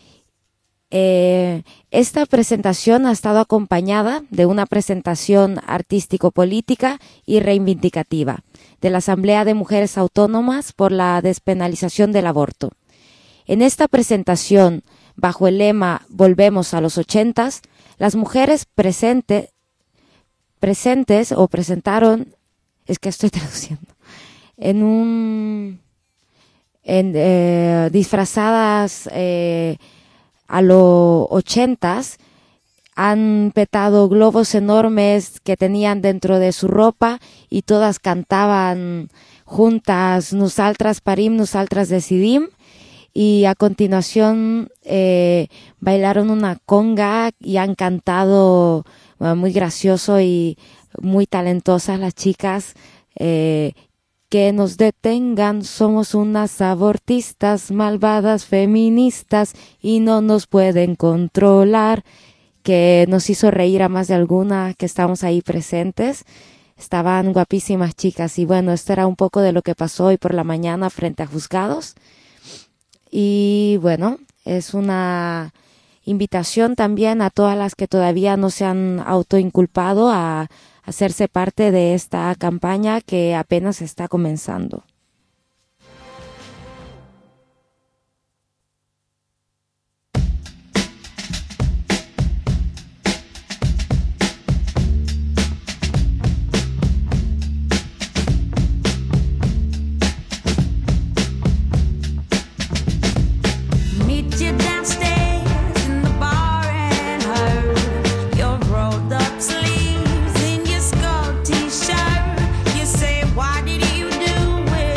Esta presentación ha estado acompañada de una presentación artístico-política y reivindicativa de la Asamblea de Mujeres Autónomas por la despenalización del aborto. En esta presentación, bajo el lema Volvemos a los 80s, las mujeres presentaron, es que estoy traduciendo, disfrazadas a los 80s, han petado globos enormes que tenían dentro de su ropa y todas cantaban juntas Nosaltres parim, nosaltres decidim, y a continuación bailaron una conga y han cantado muy gracioso y muy talentosas las chicas. Que nos detengan, somos unas abortistas, malvadas feministas y no nos pueden controlar, que nos hizo reír a más de alguna que estábamos ahí presentes. Estaban guapísimas chicas y bueno, esto era un poco de lo que pasó hoy por la mañana frente a juzgados. Y bueno, es una invitación también a todas las que todavía no se han autoinculpado a hacerse parte de esta campaña que apenas está comenzando. Meet you downstairs in the bar and her. Your rolled up sleeves in your skull t-shirt. You say, why did you do it?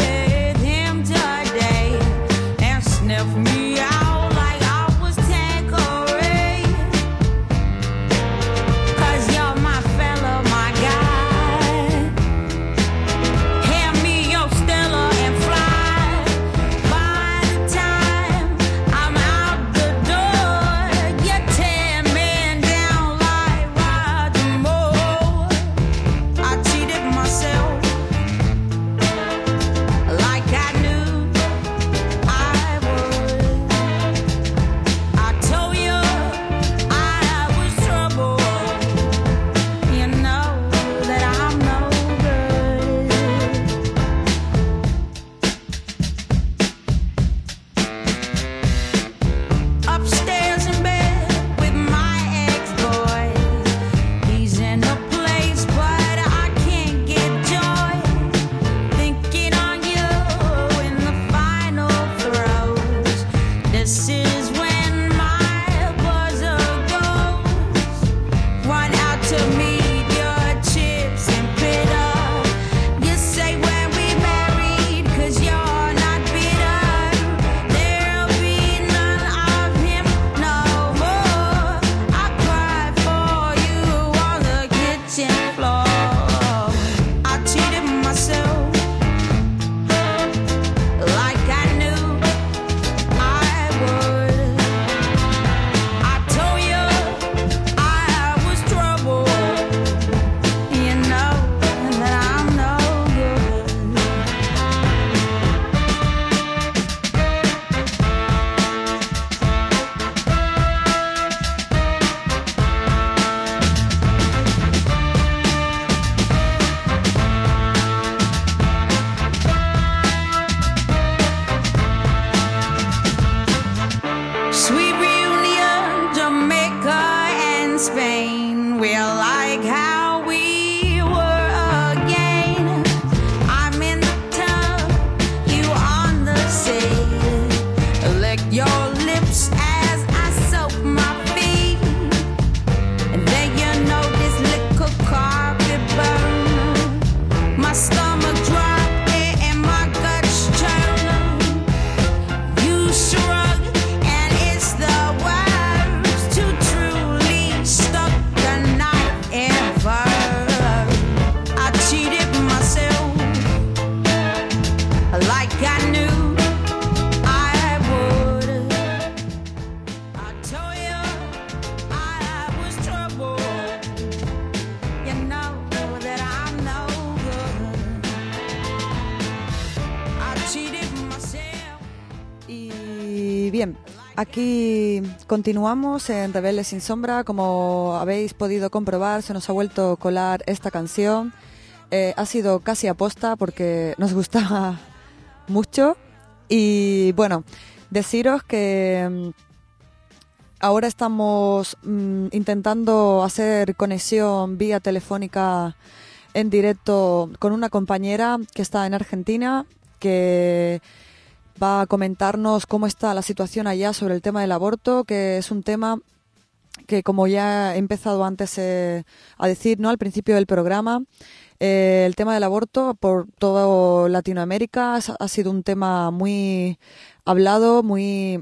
bien, aquí continuamos en Rebeldes sin Sombra. Como habéis podido comprobar, se nos ha vuelto a colar esta canción. Ha sido casi aposta porque nos gustaba mucho. Y bueno, deciros que ahora estamos intentando hacer conexión vía telefónica en directo con una compañera que está en Argentina, que va a comentarnos cómo está la situación allá sobre el tema del aborto, que es un tema que, como ya he empezado antes a decir, ¿no?, al principio del programa, el tema del aborto por toda Latinoamérica ha sido un tema muy hablado, muy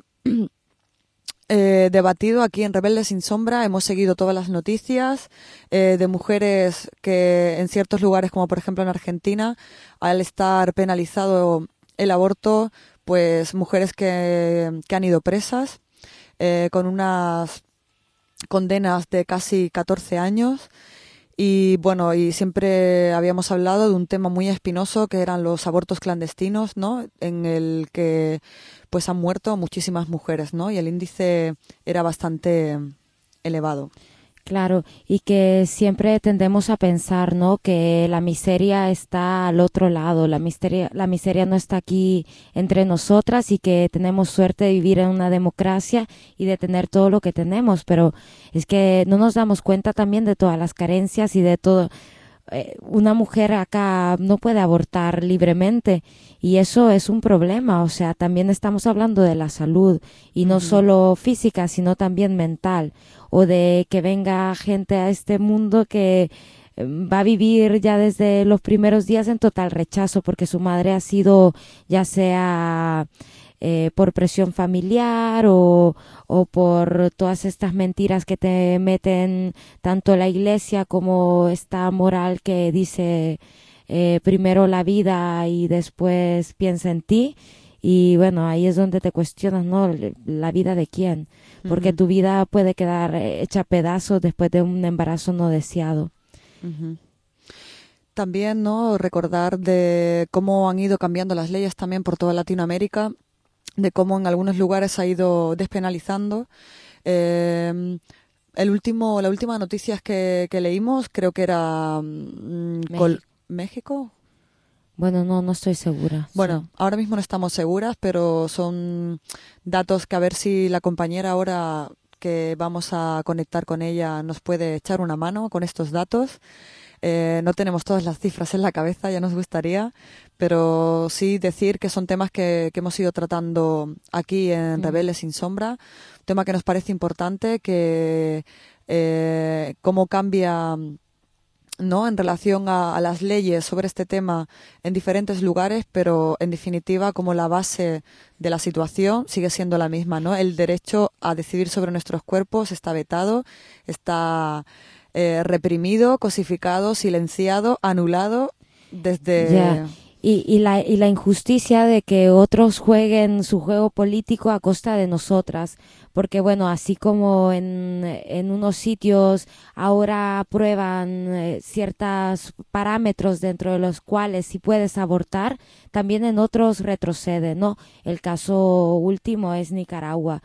debatido aquí en Rebeldes sin Sombra. Hemos seguido todas las noticias de mujeres que en ciertos lugares, como por ejemplo en Argentina, al estar penalizado el aborto, pues mujeres que han ido presas con unas condenas de casi 14 años. Y bueno, y siempre habíamos hablado de un tema muy espinoso que eran los abortos clandestinos, ¿no?, en el que pues han muerto muchísimas mujeres, ¿no?, y el índice era bastante elevado. Claro, y que siempre tendemos a pensar, ¿no?, que la miseria está al otro lado, la miseria no está aquí entre nosotras y que tenemos suerte de vivir en una democracia y de tener todo lo que tenemos, pero es que no nos damos cuenta también de todas las carencias y de todo. Una mujer acá no puede abortar libremente y eso es un problema, o sea, también estamos hablando de la salud y no solo física, sino también mental, o de que venga gente a este mundo que va a vivir ya desde los primeros días en total rechazo porque su madre ha sido, ya sea por presión familiar o por todas estas mentiras que te meten tanto la iglesia como esta moral que dice primero la vida y después piensa en ti. Y bueno, ahí es donde te cuestionas, ¿no?, la vida de quién, porque tu vida puede quedar hecha pedazos después de un embarazo no deseado. También, ¿no?, recordar de cómo han ido cambiando las leyes también por toda Latinoamérica, de cómo en algunos lugares ha ido despenalizando. La última noticia que leímos creo que era México. Bueno, no estoy segura. Bueno, sí. Ahora mismo no estamos seguras, pero son datos que a ver si la compañera ahora que vamos a conectar con ella nos puede echar una mano con estos datos. No tenemos todas las cifras en la cabeza, ya nos gustaría, pero sí decir que son temas que hemos ido tratando aquí en Rebeldes sin Sombra, un tema que nos parece importante, que cómo cambia, ¿no?, en relación a las leyes sobre este tema en diferentes lugares, pero en definitiva como la base de la situación sigue siendo la misma, ¿no? El derecho a decidir sobre nuestros cuerpos está vetado, está reprimido, cosificado, silenciado, anulado desde... Yeah. Y la injusticia de que otros jueguen su juego político a costa de nosotras, porque bueno, así como en unos sitios ahora aprueban ciertos parámetros dentro de los cuales sí puedes abortar, también en otros retrocede, ¿no? El caso último es Nicaragua.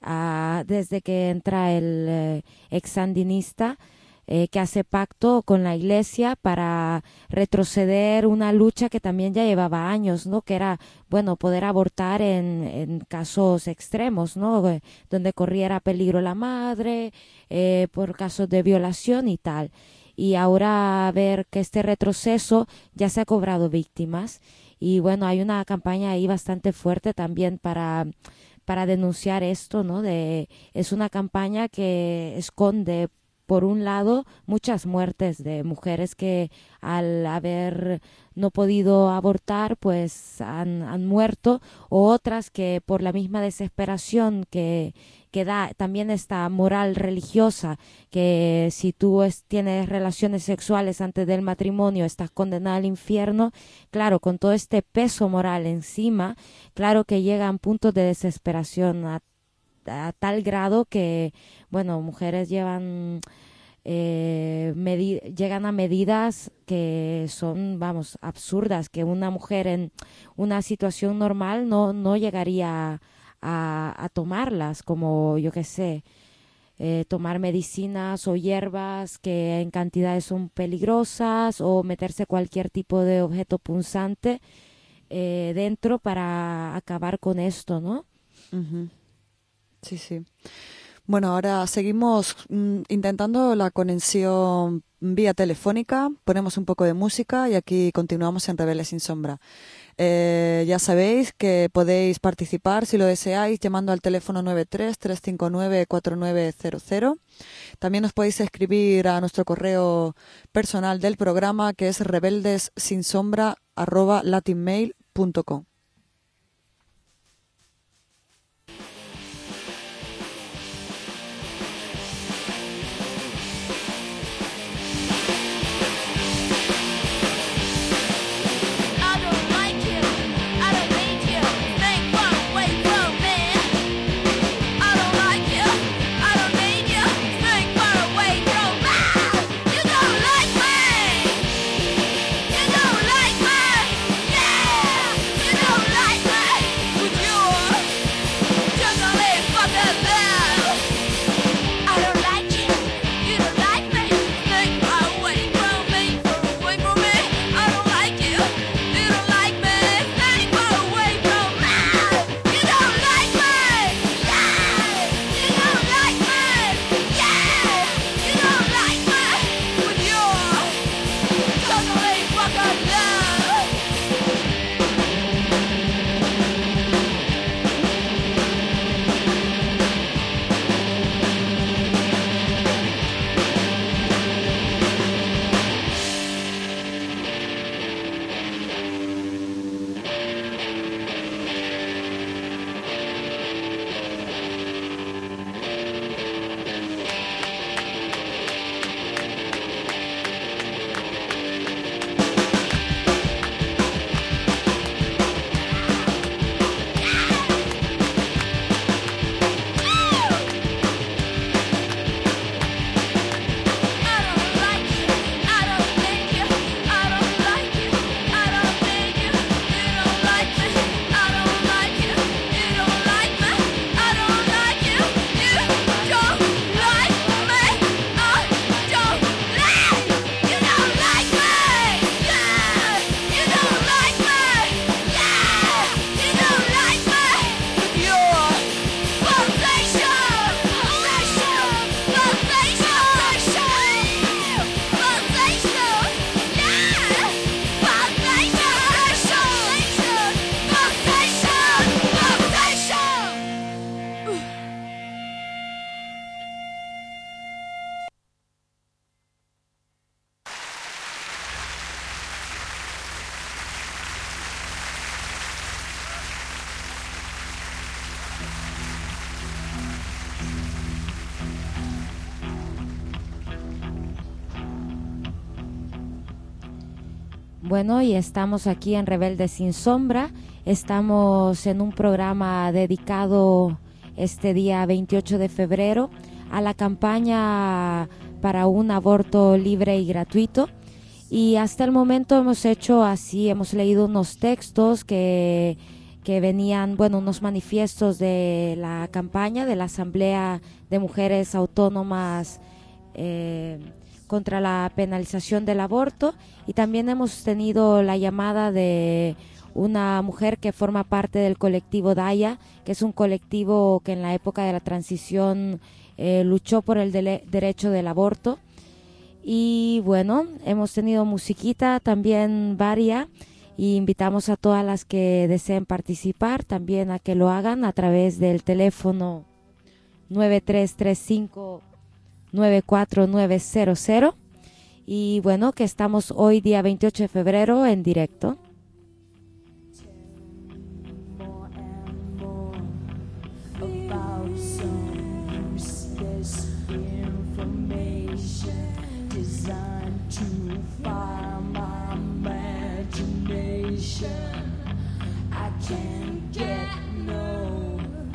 Desde que entra el ex-sandinista, que hace pacto con la iglesia para retroceder una lucha que también ya llevaba años, ¿no? Que era, bueno, poder abortar en casos extremos, ¿no? Donde corriera peligro la madre, por casos de violación y tal. Y ahora ver que este retroceso ya se ha cobrado víctimas. Y bueno, hay una campaña ahí bastante fuerte también para denunciar esto, ¿no? Es una campaña que esconde, por un lado, muchas muertes de mujeres que al haber no podido abortar, pues han muerto, o otras que por la misma desesperación que da también esta moral religiosa, que si tú tienes relaciones sexuales antes del matrimonio estás condenada al infierno, claro, con todo este peso moral encima, claro que llegan puntos de desesperación a tal grado que, bueno, mujeres llegan a medidas que son, vamos, absurdas, que una mujer en una situación normal no llegaría a tomarlas, como yo qué sé, tomar medicinas o hierbas que en cantidades son peligrosas, o meterse cualquier tipo de objeto punzante dentro para acabar con esto, ¿no? Ujú. Sí, sí. Bueno, ahora seguimos intentando la conexión vía telefónica, ponemos un poco de música y aquí continuamos en Rebeldes sin Sombra. Ya sabéis que podéis participar si lo deseáis llamando al teléfono 93-359-4900. También os podéis escribir a nuestro correo personal del programa, que es rebeldessinsombra@latinmail.com. I don't like you, I don't need you, stay far away from me. I don't like you, I don't need you, stay far away from me. You don't like me, you don't like me, yeah. You don't like me with your chocolate fucking love. I don't like you, you don't like me, stay far away from me, away from me. I don't like you, you don't like me, stay far away from me. You don't like me, yeah. You don't like me, yeah. You don't like me with your chocolate fucking love. Bueno, y estamos aquí en Rebeldes sin Sombra. Estamos en un programa dedicado este día 28 de febrero a la campaña para un aborto libre y gratuito. Y hasta el momento hemos hecho así, hemos leído unos textos que venían, bueno, unos manifiestos de la campaña de la Asamblea de Mujeres Autónomas contra la penalización del aborto, y también hemos tenido la llamada de una mujer que forma parte del colectivo Daya, que es un colectivo que en la época de la transición luchó por el derecho del aborto. Y bueno, hemos tenido musiquita también varia, y invitamos a todas las que deseen participar también a que lo hagan a través del teléfono 9335-94900. Y bueno, que estamos hoy día 28 de febrero en directo. I can't get no,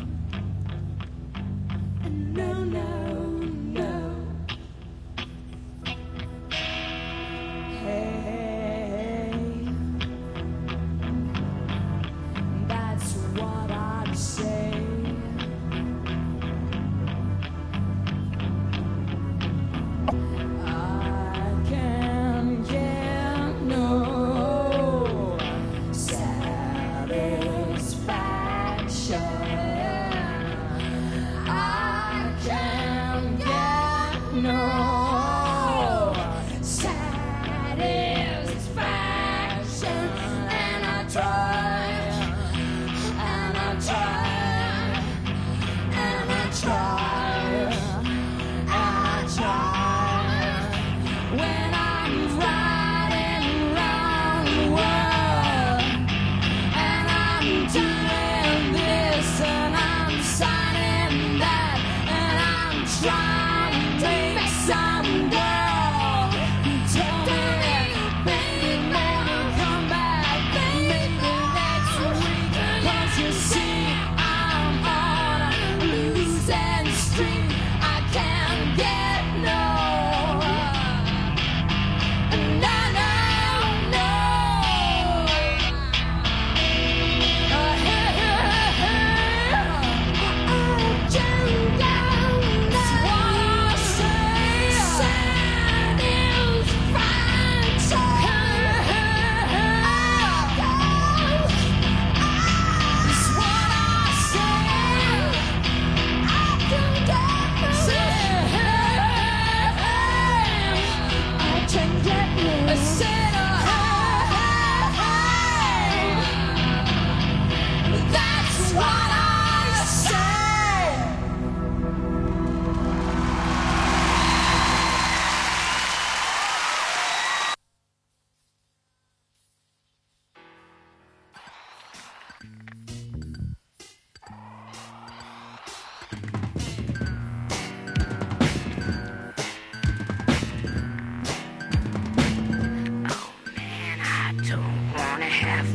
no, no, no. Hey, that's what I'd say.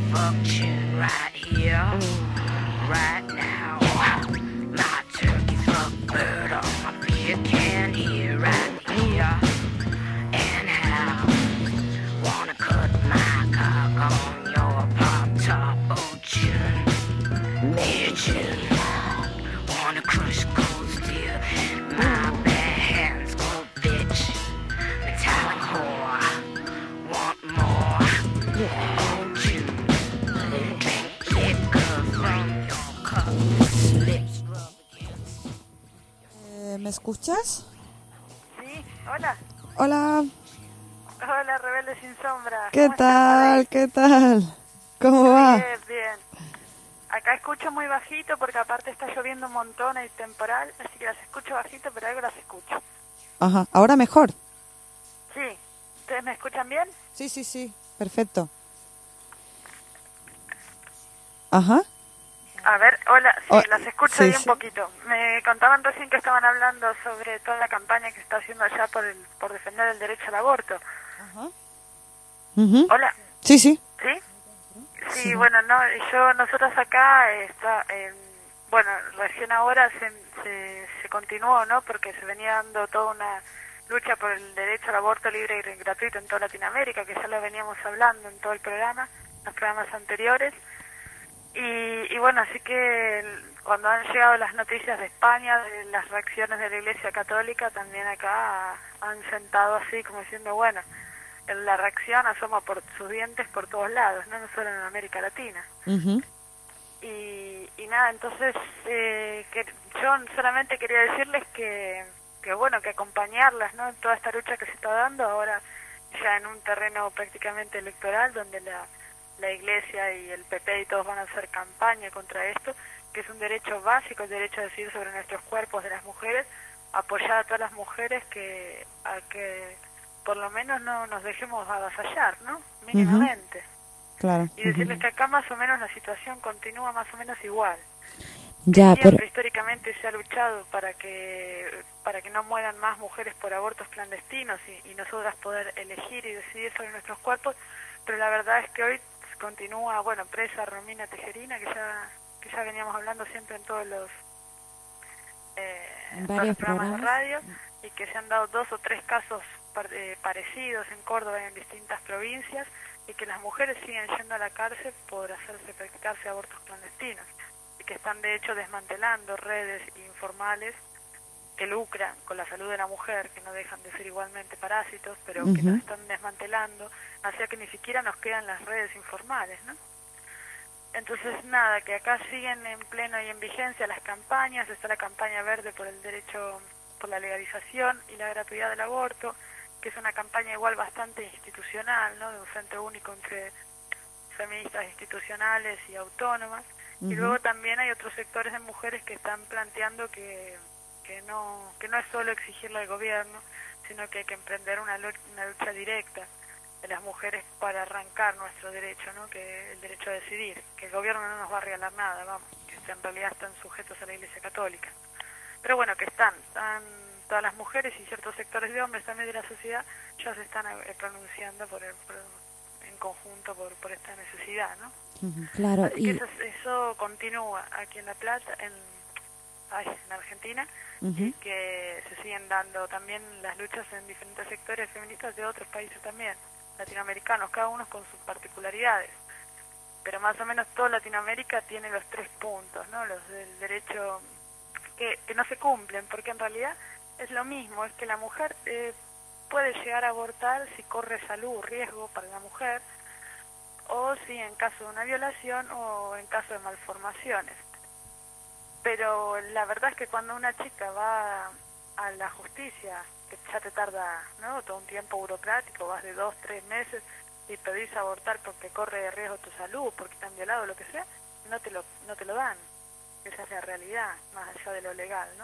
function right here, right now. My turkey's a bird on my feet, can hear right here and how. Wanna cut my cock on your pop top ocean, mission. Wanna crush cold steel in my bare hands, gold bitch, metallic whore. Want more? Oh, June. Drink liquor from your cup. Lips rub against. ¿Me escuchas? Sí, hola. Hola, Hola, Rebelde Sin Sombra. ¿qué ¿Cómo estás, tal? Marí? ¿Qué tal? ¿Cómo va? Bien, bien. Acá escucho muy bajito porque aparte está lloviendo un montón, hay temporal, así que las escucho bajito, pero algo las escucho. Ajá, ¿ahora mejor? Sí. ¿Ustedes me escuchan bien? Sí, sí, sí, perfecto. Ajá. A ver, hola, sí, Oh, las escucho sí, ahí sí. un poquito. Me contaban recién que estaban hablando sobre toda la campaña que se está haciendo allá por defender el derecho al aborto. Ujú. Hola. Sí, sí. ¿Sí? Sí, Sí. bueno, nosotros acá, bueno, recién ahora se continuó, ¿no? Porque se venía dando toda una lucha por el derecho al aborto libre y gratuito en toda Latinoamérica, que ya lo veníamos hablando en todo el programa, los programas anteriores. Y bueno, así que cuando han llegado las noticias de España, de las reacciones de la Iglesia Católica, también acá han sentado así como diciendo, bueno, la reacción asoma por sus dientes por todos lados, no solo en América Latina. Ujú. Y nada, entonces yo solamente quería decirles que bueno, que acompañarlas, ¿no? En toda esta lucha que se está dando ahora ya en un terreno prácticamente electoral donde la Iglesia y el PP y todos van a hacer campaña contra esto, que es un derecho básico, el derecho a decidir sobre nuestros cuerpos de las mujeres, apoyar a todas las mujeres a que por lo menos no nos dejemos avasallar, ¿no? Mínimamente. Claro. Y decirles que acá más o menos la situación continúa más o menos igual. Ya, Siempre pero históricamente se ha luchado para que no mueran más mujeres por abortos clandestinos y nosotras poder elegir y decidir sobre nuestros cuerpos, pero la verdad es que hoy continúa, bueno, presa Romina Tejerina, que ya veníamos hablando siempre en todos los varios programas de programas. radio, y que se han dado 2 o 3 casos parecidos en Córdoba y en distintas provincias, y que las mujeres siguen yendo a la cárcel por practicarse abortos clandestinos, y que están de hecho desmantelando redes informales que lucran con la salud de la mujer, que no dejan de ser igualmente parásitos, pero que nos están desmantelando, hacia que ni siquiera nos quedan las redes informales, ¿no? Entonces, nada, que acá siguen en pleno y en vigencia las campañas, está la campaña verde por el derecho, por la legalización y la gratuidad del aborto, que es una campaña igual bastante institucional, ¿no? De un frente único entre feministas institucionales y autónomas. Y luego también hay otros sectores de mujeres que están planteando que no es solo exigirle al gobierno, sino que hay que emprender una lucha directa de las mujeres para arrancar nuestro derecho, ¿no? Que el derecho a decidir, que el gobierno no nos va a regalar nada, vamos, que en realidad están sujetos a la Iglesia Católica. Pero bueno, que están todas las mujeres y ciertos sectores de hombres también de la sociedad ya se están pronunciando en conjunto por esta necesidad, ¿no? Claro, Así que eso continúa aquí en La Plata, en Argentina, y que se siguen dando también las luchas en diferentes sectores feministas de otros países también, latinoamericanos, cada uno con sus particularidades. Pero más o menos toda Latinoamérica tiene los 3 puntos, ¿no? Los del derecho que no se cumplen, porque en realidad es lo mismo, es que la mujer puede llegar a abortar si corre salud, riesgo para la mujer, o si en caso de una violación o en caso de malformaciones. Pero la verdad es que cuando una chica va a la justicia, que ya te tarda, ¿no?, todo un tiempo burocrático, vas de 2, 3 meses y pedís abortar porque corre riesgo tu salud, porque te han violado o lo que sea, no te lo dan. Esa es la realidad, más allá de lo legal, ¿no?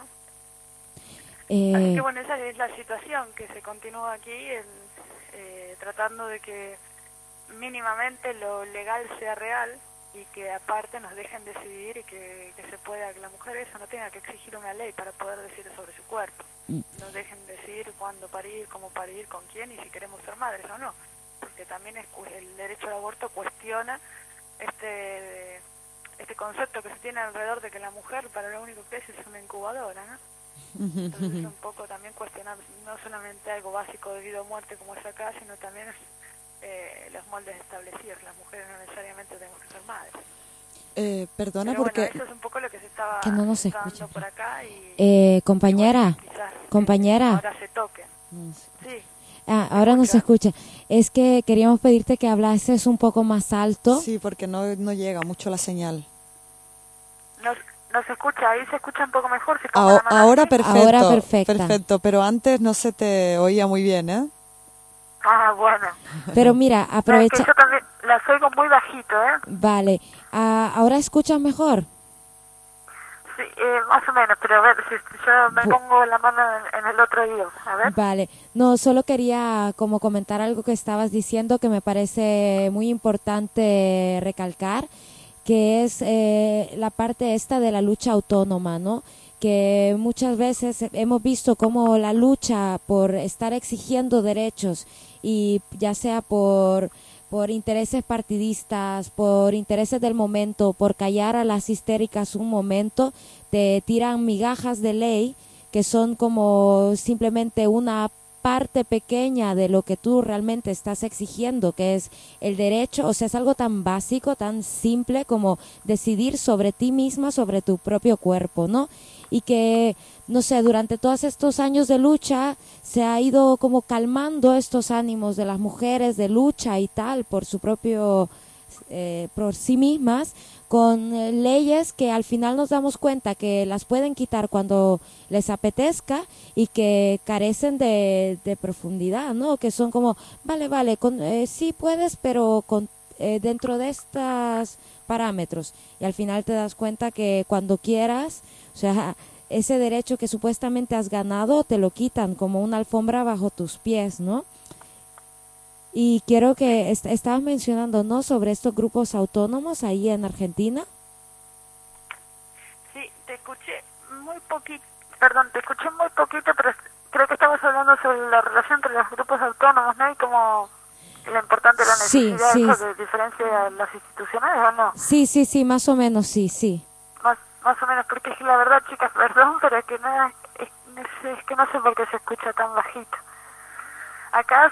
Así que bueno, esa es la situación que se continúa aquí, tratando de que mínimamente lo legal sea real y que aparte nos dejen decidir y que se pueda, que la mujer eso no tenga que exigir una ley para poder decidir sobre su cuerpo. Nos dejen decidir cuándo parir, cómo parir, con quién y si queremos ser madres o no. Porque también el derecho al aborto cuestiona este concepto que se tiene alrededor de que la mujer para lo único que es una incubadora, ¿no? Entonces un poco también cuestionar no solamente algo básico de vida o muerte como es acá, sino también los moldes establecidos. Las mujeres no necesariamente tenemos que ser madres. Perdona Pero porque... bueno, eso es un poco lo que se estaba, Que no nos se está escucha. dando por acá y Compañera, quizás compañera. ahora se toquen. Sí. Ahora nos escucha. Es que queríamos pedirte que hablases un poco más alto. Sí, porque no llega mucho la señal. No se escucha, ahí se escucha un poco mejor. Si pongo la mano Ahora así. perfecto. Ahora perfecta. Perfecto, pero antes no se te oía muy bien, ¿eh? Ah, bueno. Pero mira, No, es aprovecha. que yo también las oigo muy bajito, ¿eh? Vale. ¿Ahora escuchas mejor? Sí, más o menos, pero a ver, si yo me pongo la mano en el otro oído, a ver. Vale, no, solo quería como comentar algo que estabas diciendo que me parece muy importante recalcar, que es la parte esta de la lucha autónoma, ¿no? Que muchas veces hemos visto cómo la lucha por estar exigiendo derechos y ya sea por intereses partidistas, por intereses del momento, por callar a las histéricas un momento, te tiran migajas de ley que son como simplemente una parte pequeña de lo que tú realmente estás exigiendo, que es el derecho, o sea, es algo tan básico, tan simple como decidir sobre ti misma, sobre tu propio cuerpo, ¿no? Y que, no sé, durante todos estos años de lucha se ha ido como calmando estos ánimos de las mujeres de lucha y tal por su propio, por sí mismas, con leyes que al final nos damos cuenta que las pueden quitar cuando les apetezca y que carecen de profundidad, ¿no? Que son como, vale, sí puedes, pero dentro de estos parámetros. Y al final te das cuenta que cuando quieras, o sea, ese derecho que supuestamente has ganado te lo quitan como una alfombra bajo tus pies, ¿no? Y quiero que estabas mencionando, ¿no?, sobre estos grupos autónomos ahí en Argentina. Sí, te escuché muy poquito, pero creo que estabas hablando sobre la relación entre los grupos autónomos, ¿no? Y como lo importante de la necesidad Sí. eso de diferencia de las institucionales, ¿o no? Sí, más o menos, sí. Más o menos, porque es que la verdad, chicas, perdón, pero es que es que no sé por qué se escucha tan bajito. Acá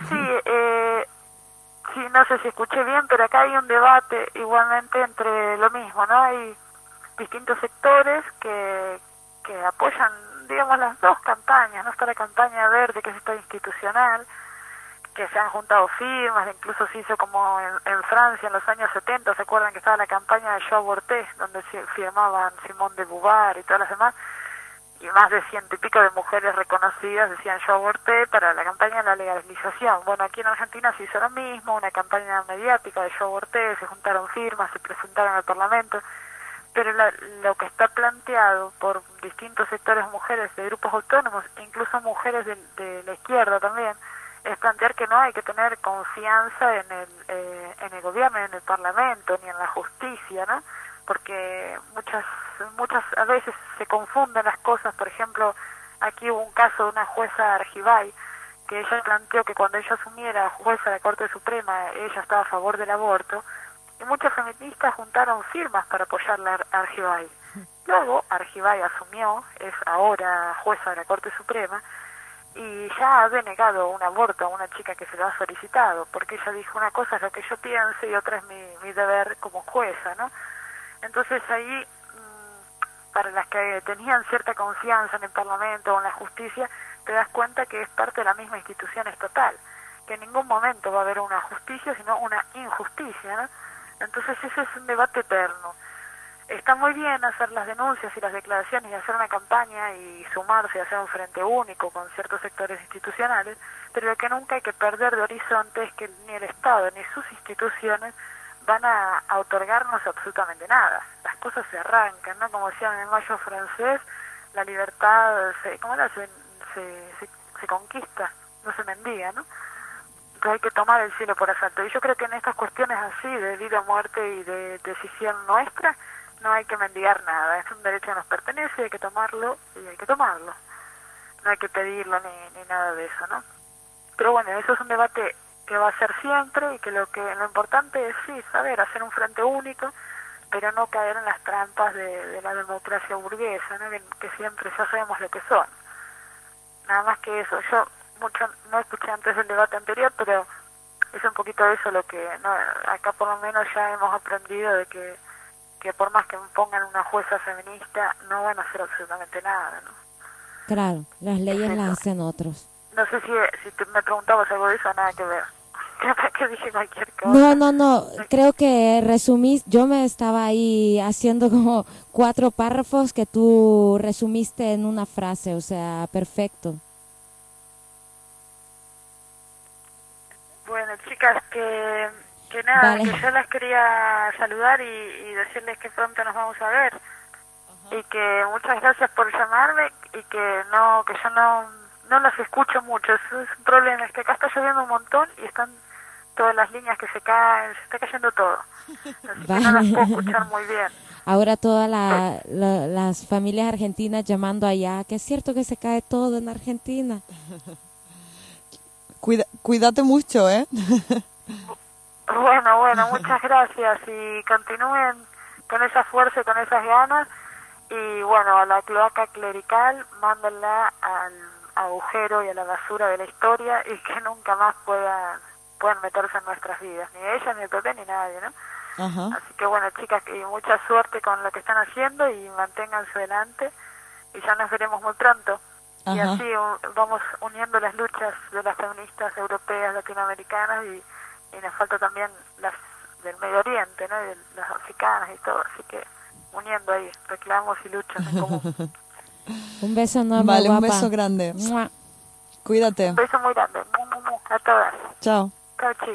sí, no sé si escuché bien, pero acá hay un debate igualmente entre lo mismo, ¿no? Hay distintos sectores que apoyan, digamos, las dos campañas, ¿no? Está la campaña verde, que es esta institucional, que se han juntado firmas, incluso se hizo como en Francia en los años 70, ¿se acuerdan que estaba la campaña de Yo Avorté, donde se firmaban Simone de Beauvoir y todas las demás? Y más de 100 y pico de mujeres reconocidas decían Yo Avorté para la campaña de la legalización. Bueno, aquí en Argentina se hizo lo mismo, una campaña mediática de Yo Avorté, se juntaron firmas, se presentaron al Parlamento, pero lo que está planteado por distintos sectores mujeres de grupos autónomos, e incluso mujeres de la izquierda también, es plantear que no hay que tener confianza en el gobierno, en el Parlamento, ni en la justicia, ¿no? Porque muchas a veces se confunden las cosas. Por ejemplo, aquí hubo un caso de una jueza Argibay, que ella planteó que cuando ella asumiera jueza de la Corte Suprema, ella estaba a favor del aborto, y muchas feministas juntaron firmas para apoyar a Argibay. Luego, Argibay asumió, es ahora jueza de la Corte Suprema, y ya ha denegado un aborto a una chica que se lo ha solicitado, porque ella dijo, una cosa es lo que yo pienso y otra es mi deber como jueza, ¿no? Entonces ahí, para las que tenían cierta confianza en el Parlamento o en la justicia, te das cuenta que es parte de la misma institución estatal, que en ningún momento va a haber una justicia, sino una injusticia, ¿no? Entonces ese es un debate eterno. Está muy bien hacer las denuncias y las declaraciones y hacer una campaña y sumarse y hacer un frente único con ciertos sectores institucionales, pero lo que nunca hay que perder de horizonte es que ni el Estado ni sus instituciones van a otorgarnos absolutamente nada. Las cosas se arrancan, ¿no? Como decían en el Mayo francés, la libertad se conquista, no se mendiga, ¿no? Entonces hay que tomar el cielo por asalto. Y yo creo que en estas cuestiones así, de vida o muerte y de decisión nuestra, no hay que mendigar nada. Es un derecho que nos pertenece, hay que tomarlo y hay que tomarlo. No hay que pedirlo ni nada de eso, ¿no? Pero bueno, eso es un debate que va a ser siempre y que lo importante es sí saber hacer un frente único, pero no caer en las trampas de la democracia burguesa, ¿no? Que siempre ya sabemos lo que son. Nada más que eso. Yo mucho no escuché antes el debate anterior, pero es un poquito eso lo que acá por lo menos ya hemos aprendido de que por más que pongan una jueza feminista no van a hacer absolutamente nada, ¿no? Claro, las leyes las hacen otros. No sé si me preguntabas algo de eso, nada que ver. Que dije cualquier cosa. No, creo que resumís, yo me estaba ahí haciendo como 4 párrafos que tú resumiste en una frase, o sea, perfecto. Bueno, chicas, que nada, Vale. que yo las quería saludar y decirles que pronto nos vamos a ver. Y que muchas gracias por llamarme y que yo no las escucho mucho. Eso es un problema, es que acá está lloviendo un montón y están todas las líneas que se caen, se está cayendo todo. Así que no las puedo escuchar muy bien. Ahora todas las familias argentinas llamando allá, que es cierto que se cae todo en Argentina. Cuídate mucho, ¿eh? Bueno, muchas gracias y continúen con esa fuerza y con esas ganas. Y bueno, a la cloaca clerical, mándenla al agujero y a la basura de la historia y que nunca más puedan meterse en nuestras vidas, ni ella, ni el PP, ni nadie, ¿no? Ajá. Así que bueno, chicas, y mucha suerte con lo que están haciendo y manténganse adelante y ya nos veremos muy pronto. Y Ajá. así vamos uniendo las luchas de las feministas europeas, latinoamericanas y nos falta también las del Medio Oriente, ¿no? De las africanas y todo, así que uniendo ahí, reclamos y luchas en común. Un beso enorme, Vale, un guapa. beso grande. Mua. Cuídate. Un beso muy grande, a todas. Chao. Chao, chi.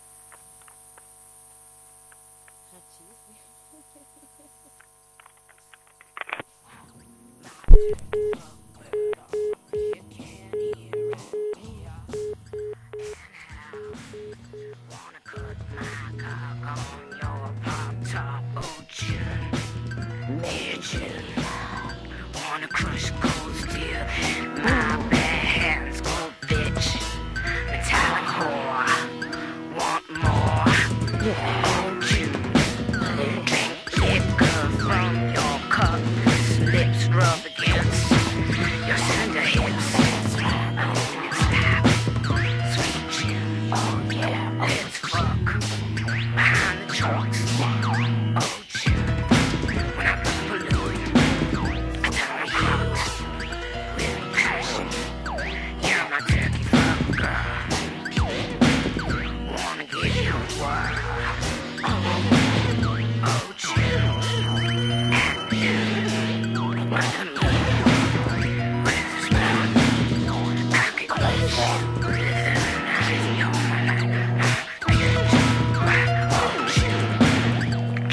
Wanna crush cold steel, my bare hands go bitch. Metallic whore, want more? Won't you drink liquor from your cup? Lips rub against your slender hips. Sweet June, oh yeah, let's fuck behind the trucks. Oh June, when I blow the balloon, I tell my clothes with passion. You're my turkey fuck girl. Wanna give you what? Oh June, at noon, by the moon, with a spoon, I could eat you with a knife. You're my life. Oh June,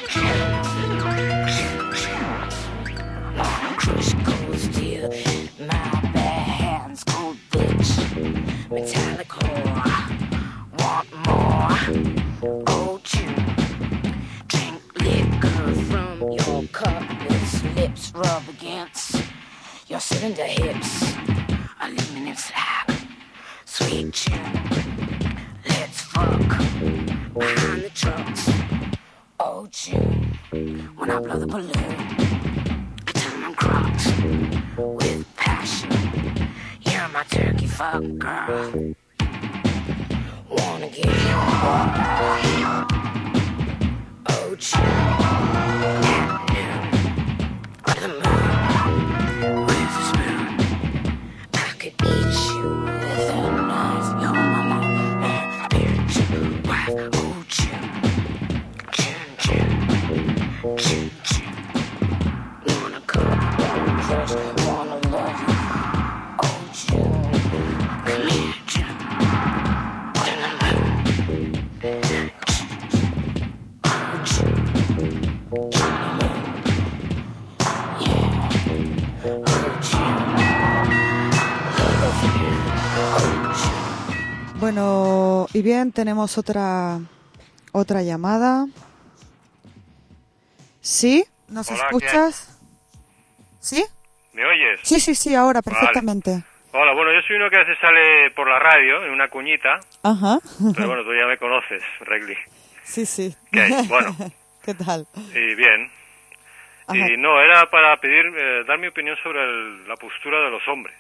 wanna crush cold steel, my bare hands cold bitch. Metallic whore, want more? Oh June, drink liquor from your cup with lips rub against your cylinder hips. Aluminum slab, sweet June, let's fuck behind the trucks. Oh June, when I blow the balloon, I tell them I'm crocs with passion. You're my turkey fuck girl. Wanna give you more? Oh June, at noon, by the moon, with a spoon, I could eat you with a knife. You're my mama, spiritual wife. Oh June, June, wanna come, wanna crush, wanna love you. Oh June, come here June, to the moon. Oh June, to the moon. Yeah, oh June, love you. Oh June. Bueno, y bien, tenemos otra llamada. ¿Sí? ¿Nos Hola, escuchas? ¿Sí? ¿Me oyes? Sí, ahora, Vale. perfectamente. Hola, bueno, yo soy uno que a veces sale por la radio en una cuñita, Ajá. pero bueno, tú ya me conoces, Regli. Sí, sí. ¿Qué hay? Bueno. ¿Qué tal? Y bien. Ajá. Y no, era para pedir, dar mi opinión sobre la postura de los hombres,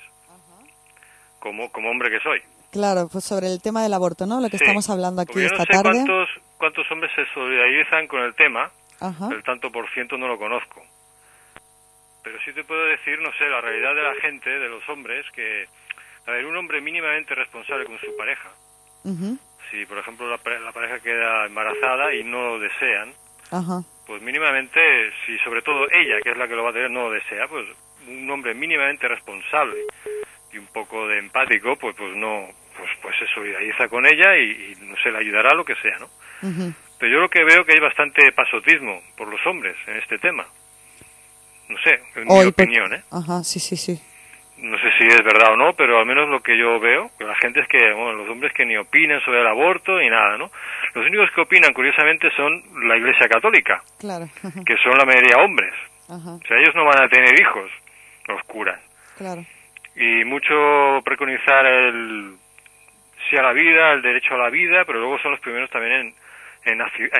como hombre que soy. Claro, pues sobre el tema del aborto, ¿no? Lo que Sí, estamos hablando aquí porque yo esta no sé tarde. cuántos hombres se solidarizan con el tema, Ajá. el tanto por ciento no lo conozco. Pero sí te puedo decir, no sé, la realidad de la gente, de los hombres, que, a ver, un hombre mínimamente responsable con su pareja, Ujú. si por ejemplo la pareja queda embarazada y no lo desean, Ajá. pues mínimamente, si sobre todo ella, que es la que lo va a tener, no lo desea, pues un hombre mínimamente responsable y un poco de empático, pues no, pues se solidariza con ella y no sé, le ayudará a lo que sea, ¿no? Ujú. Pero yo lo que veo que hay bastante pasotismo por los hombres en este tema. No sé, en mi opinión, ¿eh? Ajá, sí, sí, sí. No sé si es verdad o no, pero al menos lo que yo veo, que la gente es que, bueno, los hombres que ni opinan sobre el aborto ni nada, ¿no? Los únicos que opinan, curiosamente, son la Iglesia Católica, Claro. que son la mayoría hombres. Ajá. O sea, ellos no van a tener hijos, los curas. Claro. Y mucho preconizar el sí a la vida, el derecho a la vida, pero luego son los primeros también en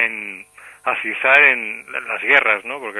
azizar en las guerras, ¿no? Porque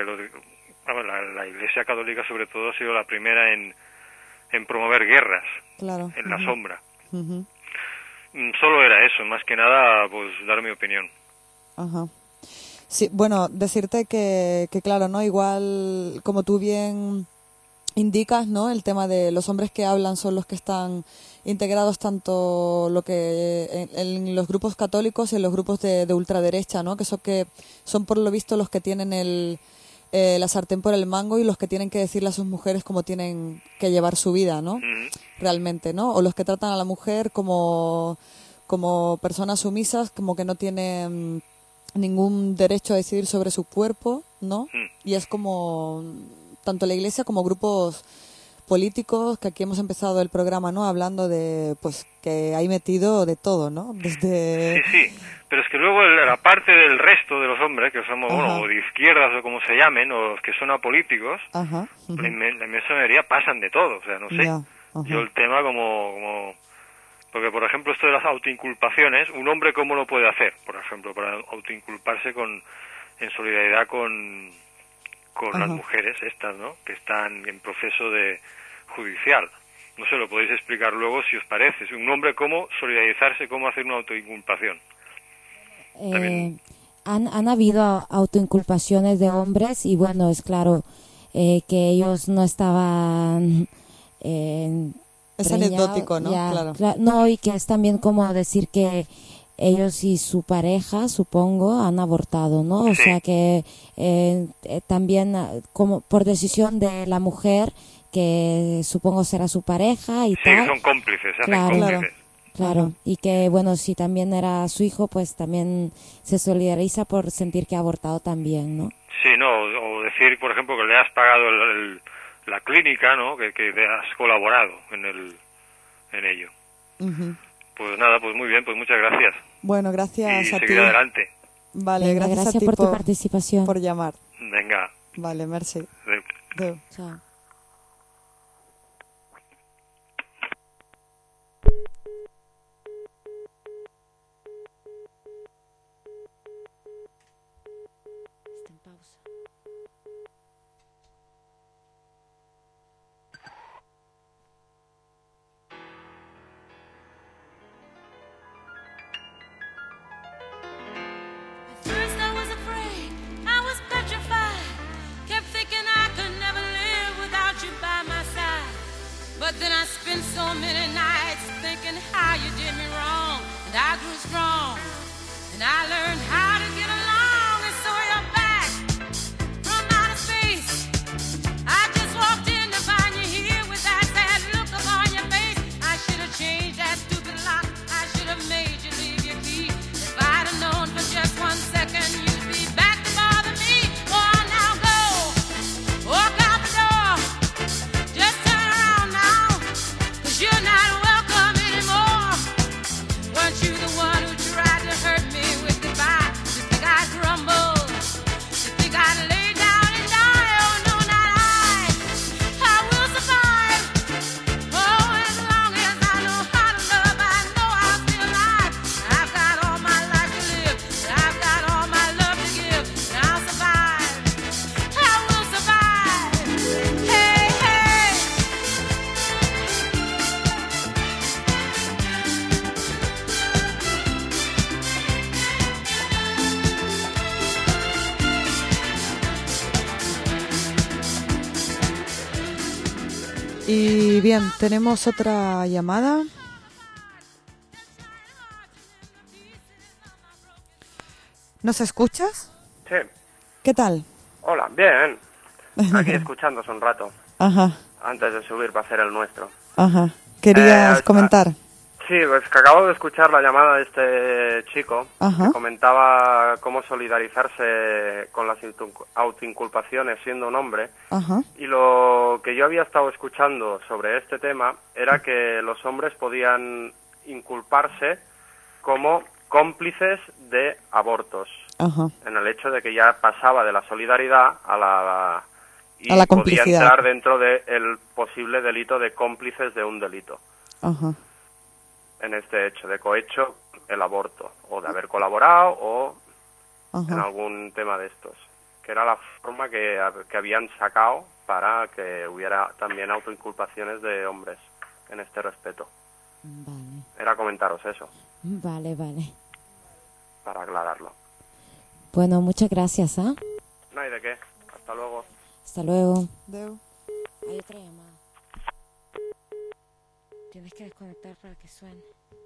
la Iglesia Católica sobre todo ha sido la primera en promover guerras Claro. en la Ujú. sombra. Ujú. Solo era eso, más que nada, pues dar mi opinión. Ajá. Sí, bueno, decirte que claro, ¿no? Igual, como tú bien indicas, ¿no? El tema de los hombres que hablan son los que están integrados tanto lo que en los grupos católicos y en los grupos de ultraderecha, ¿no? Que son por lo visto los que tienen la sartén por el mango y los que tienen que decirle a sus mujeres cómo tienen que llevar su vida, ¿no? Realmente, ¿no? O los que tratan a la mujer como personas sumisas, como que no tienen ningún derecho a decidir sobre su cuerpo, ¿no? Y es como tanto la Iglesia como grupos políticos, que aquí hemos empezado el programa, ¿no? Hablando de, pues, que hay metido de todo, ¿no? Desde... Sí, pero es que luego la parte del resto de los hombres, que somos, Ajá. bueno, o de izquierdas o como se llamen, o los que son apolíticos, Ajá. la inmensa mayoría pasan de todo, o sea, no sé. Ya, ajá. Yo el tema como... Porque, por ejemplo, esto de las autoinculpaciones, un hombre cómo lo puede hacer, por ejemplo, para autoinculparse en solidaridad con las Ajá. mujeres estas, ¿no? Que están en proceso de judicial. No sé, lo podéis explicar luego si os parece. Un hombre cómo solidarizarse, cómo hacer una autoinculpación. Han habido autoinculpaciones de hombres y bueno, es claro que ellos no estaban Es preñados, anecdótico, ¿no? ya, Claro. no, y que es también como decir que ellos y su pareja, supongo, han abortado, ¿no? O sea que también como por decisión de la mujer, que supongo será su pareja y Sí, tal. que son cómplices, se hacen Claro. cómplices. Claro, y que bueno, si también era su hijo, pues también se solidariza por sentir que ha abortado también, ¿no? Sí, no, o decir, por ejemplo, que le has pagado la clínica, ¿no? Que has colaborado en ello. Ujú. Pues nada, pues muy bien, pues muchas gracias. Bueno, gracias Y a ti. seguir adelante. Vale, Venga, gracias a gracias ti por tu participación. por llamar. Venga. Vale, merci. Adeu. Adeu. Chao. Está en pausa. First I was afraid, I was petrified. Kept thinking I could never live without you by my side. But then I spent so many nights thinking how you did me wrong. And I grew strong, and I learned how to get along. And so you're back from outer space. I just walked in to find you here with that sad look upon your face. I should have changed that stupid lock. I should have made you leave your key. If I'd have known for just 1 second you'd be back to bother me. Oh, now go, walk out the door. Just turn around now, 'cause you're not welcome anymore. Weren't you the one who tried to hurt me with goodbye? Y bien, tenemos otra llamada. ¿Nos escuchas? Sí. ¿Qué tal? Hola, bien. Aquí escuchándos un rato. Ajá, Antes de subir para hacer el nuestro. ajá. ¿Querías comentar? Sí, pues que acabo de escuchar la llamada de este chico. Ajá. Que comentaba cómo solidarizarse con las autoinculpaciones siendo un hombre. Ajá. Y lo que yo había estado escuchando sobre este tema era que los hombres podían inculparse como cómplices de abortos. Ajá. En el hecho de que ya pasaba de la solidaridad a la A la podía complicidad. entrar dentro del posible delito de cómplices de un delito. Ajá. En este hecho de cohecho, el aborto, o de haber colaborado, o Ajá. en algún tema de estos. Que era la forma que habían sacado para que hubiera también autoinculpaciones de hombres en este respeto. Vale, Era comentaros eso, vale, vale. para aclararlo. Bueno, muchas gracias, ¿ah? No hay de qué. Hasta luego. Hasta luego. Adeu. Hay otra llamada. Tienes que desconectar para que suene.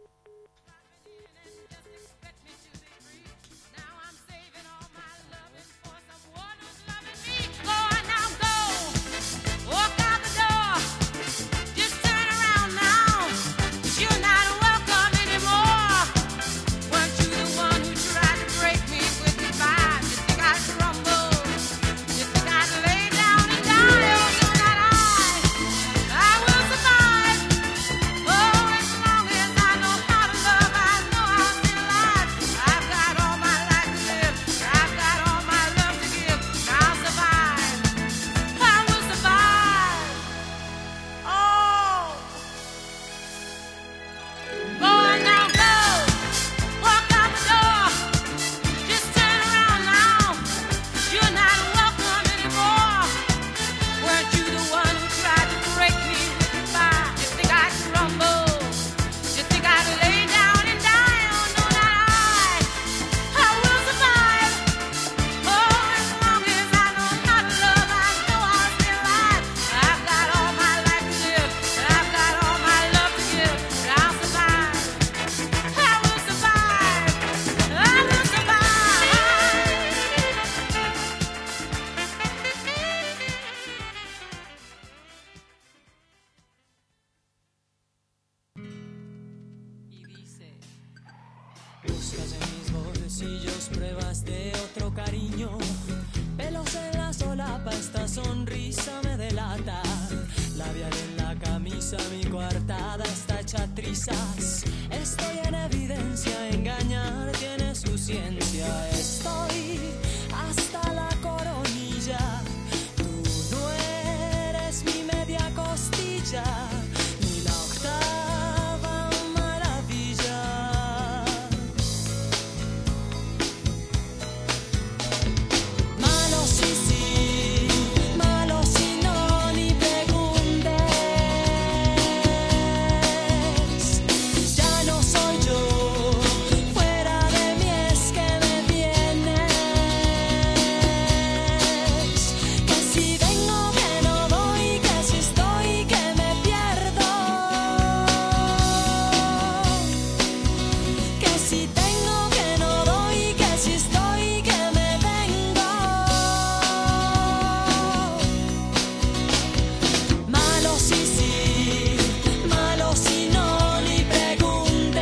Buscas en mis bolsillos pruebas de otro cariño. Pelos en la solapa, esta sonrisa me delata. Labial en la camisa, mi coartada está hecha trizas. Estoy en evidencia, engañar tiene su ciencia. Estoy hasta la coronilla. Tú no eres mi media costilla, ni la octava maravilla. Malo sí, sí, malo si no, ni preguntes. Ya no soy yo, fuera de mí es que me tienes. Que si vengo que no voy, que si estoy que me pierdo. Que si tengo que no doy, que si estoy que me vengo. Malo sí, sí, malo si no, ni preguntes.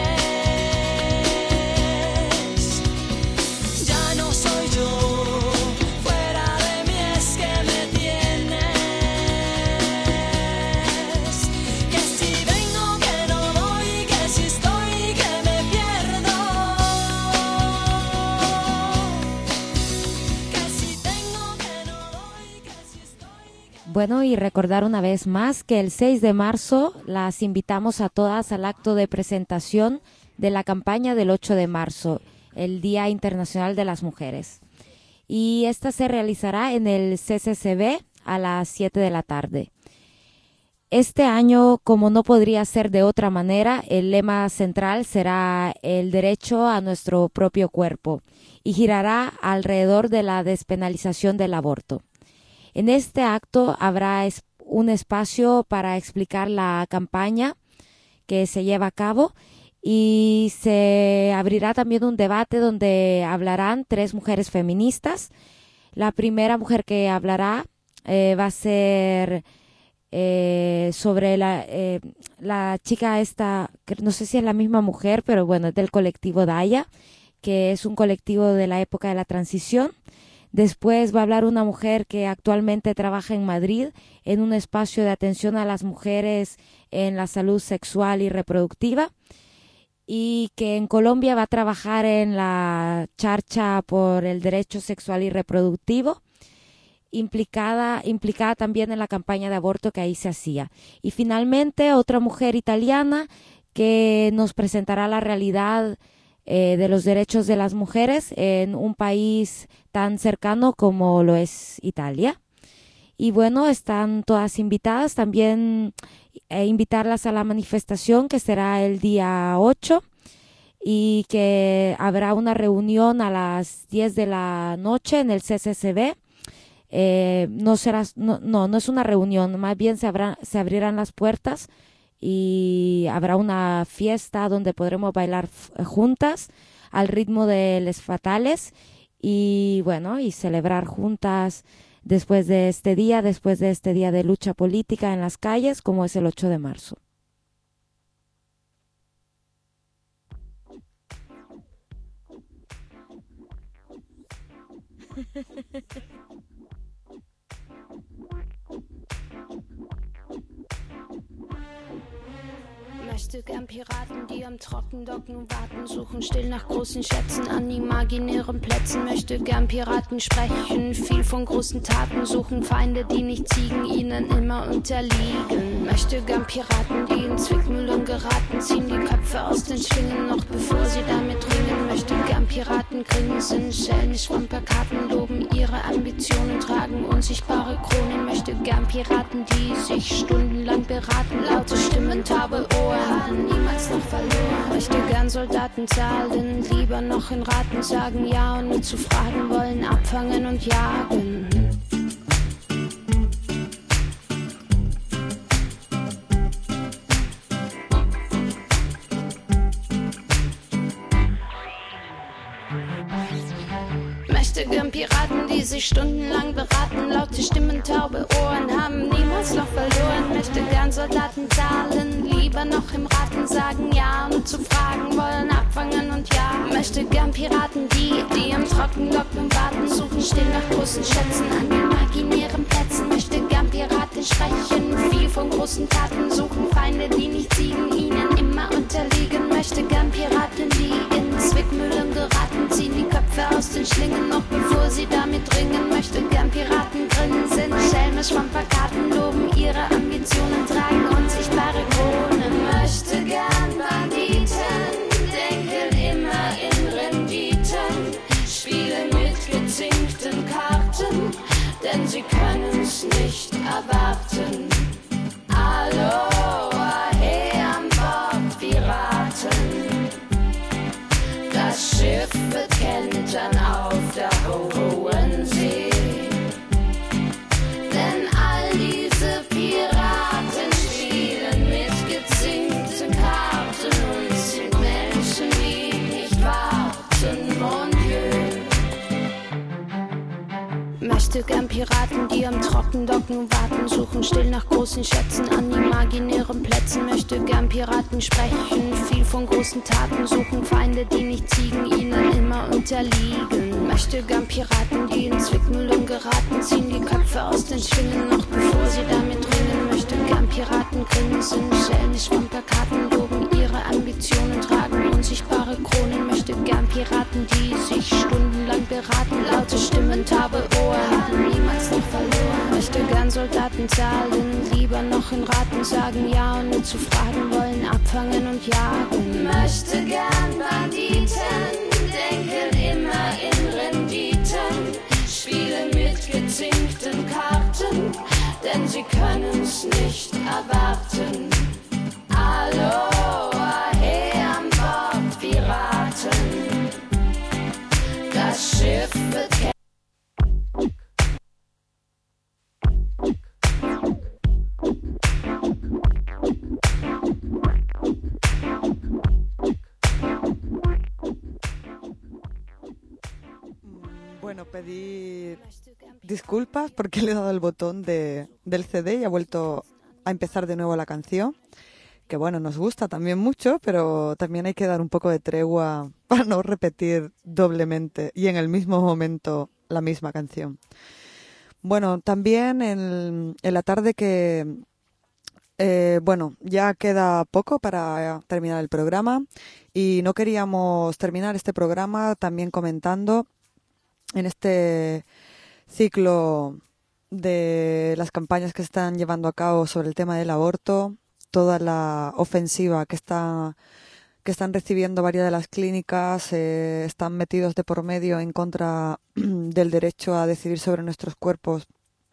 Ya no soy yo, fuera de mí es que me tienes. Que si vengo que no doy, que si estoy que me pierdo. Que si tengo que no doy, que si estoy. Bueno, y recordar una vez más que el 6 de marzo las invitamos a todas al acto de presentación de la campaña del 8 de marzo, el Día Internacional de las Mujeres. Y esta se realizará en el CCCB a las 7 de la tarde. Este año, como no podría ser de otra manera, el lema central será el derecho a nuestro propio cuerpo y girará alrededor de la despenalización del aborto. En este acto habrá un espacio para explicar la campaña que se lleva a cabo, y se abrirá también un debate donde hablarán 3 mujeres feministas. La primera mujer que hablará va a ser sobre la chica esta, que no sé si es la misma mujer, pero bueno, es del colectivo Daya, que es un colectivo de la época de la transición. Después va a hablar una mujer que actualmente trabaja en Madrid en un espacio de atención a las mujeres en la salud sexual y reproductiva, y que en Colombia va a trabajar en la charcha por el derecho sexual y reproductivo, implicada también en la campaña de aborto que ahí se hacía. Y finalmente otra mujer italiana que nos presentará la realidad de los derechos de las mujeres en un país tan cercano como lo es Italia. Y bueno, están todas invitadas. También invitarlas a la manifestación que será el día 8 y que habrá una reunión a las 10 de la noche en el CCCB. No es una reunión, más bien se abrirán las puertas y habrá una fiesta donde podremos bailar juntas al ritmo de Les Fatales y bueno, y celebrar juntas después de este día de lucha política en las calles, como es el 8 de marzo. Möchte gern Piraten, die am Trockendocken warten, suchen still nach großen Schätzen an imaginären Plätzen. Möchte gern Piraten sprechen, viel von großen Taten, suchen Feinde, die nicht ziegen, ihnen immer unterliegen. Möchte gern Piraten, die in Zwickmühlen geraten, ziehen die Köpfe aus den Schwingen, noch bevor sie damit ringen. Möchte gern Piraten grinsen, schelmisch von Plakaten, loben ihre Ambitionen, tragen unsichtbare Kronen. Möchte gern Piraten, die sich stundenlang beraten, laute Stimmen, taube Ohren, niemals noch verloren. Möchte gern Soldaten zahlen, lieber noch in Raten, sagen ja und nie zu fragen, wollen abfangen und jagen. Möchte gern Piraten, die sich stundenlang beraten, laute Stimmen, taube Ohren, haben niemals noch verloren. Möchte gern Soldaten zahlen, lieber noch im Raten, sagen ja und zu fragen, wollen abfangen und jagen. Möchte gern Piraten, die am Trockendocken warten, suchen still nach großen Schätzen an imaginären Plätzen. Möchte gern Piraten sprechen, viel von großen Taten, suchen Feinde, die nicht siegen, ihnen immer unterliegen. Möchte gern Piraten, die in Zwickmühlen geraten, ziehen die Köpfe aus den Schlingen, noch bevor sie damit ringen. Möchte gern Piraten grinsen, schelmisch von Plakaten, loben ihre Ambitionen, tragen unsichtbare Kronen. Möchte gern Banditen, denken immer in Renditen, spielen mit gezinkten Karten, denn sie können's nicht erwarten. Aloha, hey an Bord, Piraten. Das Schiff wird kentern auf der hohen See. Denn all diese Piraten spielen mit gezinkten Karten und sind Menschen, die nicht warten, mon Dieu. Möchte gern Piraten, die am Trockendocken warten, suchen still nach großen Schätzen an imaginären Plätzen. Möchte gern Piraten sprechen, viel von großen Taten, suchen Feinde, die nicht ziegen, ihnen immer unterliegen. Möchte gern Piraten, die in Zwickmühlen geraten, ziehen die Köpfe aus den Schwingen, noch bevor sie damit ringen. Möchte gern Piraten grinsen, schelmisch von Plakaten, loben ihre Ambitionen, tragen unsichtbare Kronen. Möchte gern Piraten, die sich stundenlang beraten, laute Stimmen, taube Ohren, niemals noch verloren. Möchte gern Soldaten zahlen, lieber noch in Raten, sagen ja und nur zu fragen, wollen abfangen und jagen. Möchte gern Banditen, denken immer in Renditen, spielen mit gezinkten Karten, denn sie können's nicht erwarten. Aloha, hey an Bord, Piraten. Das Schiff wird Bueno, pedir disculpas porque le he dado el botón del CD y ha vuelto a empezar de nuevo la canción. Que bueno, nos gusta también mucho, pero también hay que dar un poco de tregua para no repetir doblemente y en el mismo momento la misma canción. Bueno, también en la tarde que... bueno, ya queda poco para terminar el programa y no queríamos terminar este programa también comentando en este ciclo de las campañas que están llevando a cabo sobre el tema del aborto, toda la ofensiva que están recibiendo varias de las clínicas, están metidos de por medio en contra del derecho a decidir sobre nuestros cuerpos.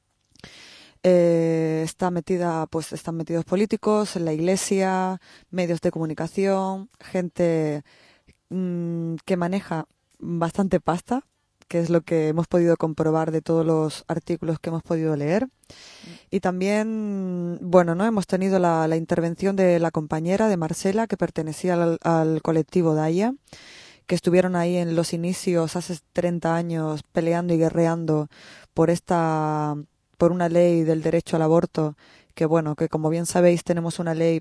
Están metidos políticos, en la iglesia, medios de comunicación, gente que maneja bastante pasta, que es lo que hemos podido comprobar de todos los artículos que hemos podido leer. Y también, bueno, ¿no? Hemos tenido la intervención de la compañera de Marcela, que pertenecía al colectivo Daya, que estuvieron ahí en los inicios hace 30 años peleando y guerreando por una ley del derecho al aborto, que bueno, que como bien sabéis tenemos una ley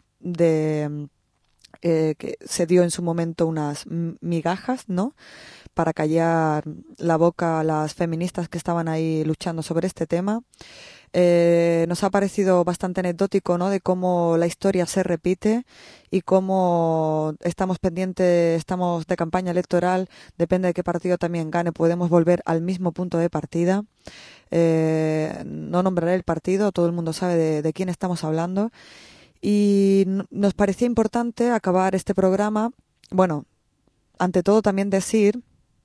que se dio en su momento unas migajas, ¿no?, para callar la boca a las feministas que estaban ahí luchando sobre este tema. Nos ha parecido bastante anecdótico, ¿no?, de cómo la historia se repite y cómo estamos de campaña electoral, depende de qué partido también gane, podemos volver al mismo punto de partida. No nombraré el partido, todo el mundo sabe de quién estamos hablando. Y nos parecía importante acabar este programa, bueno, ante todo también decir...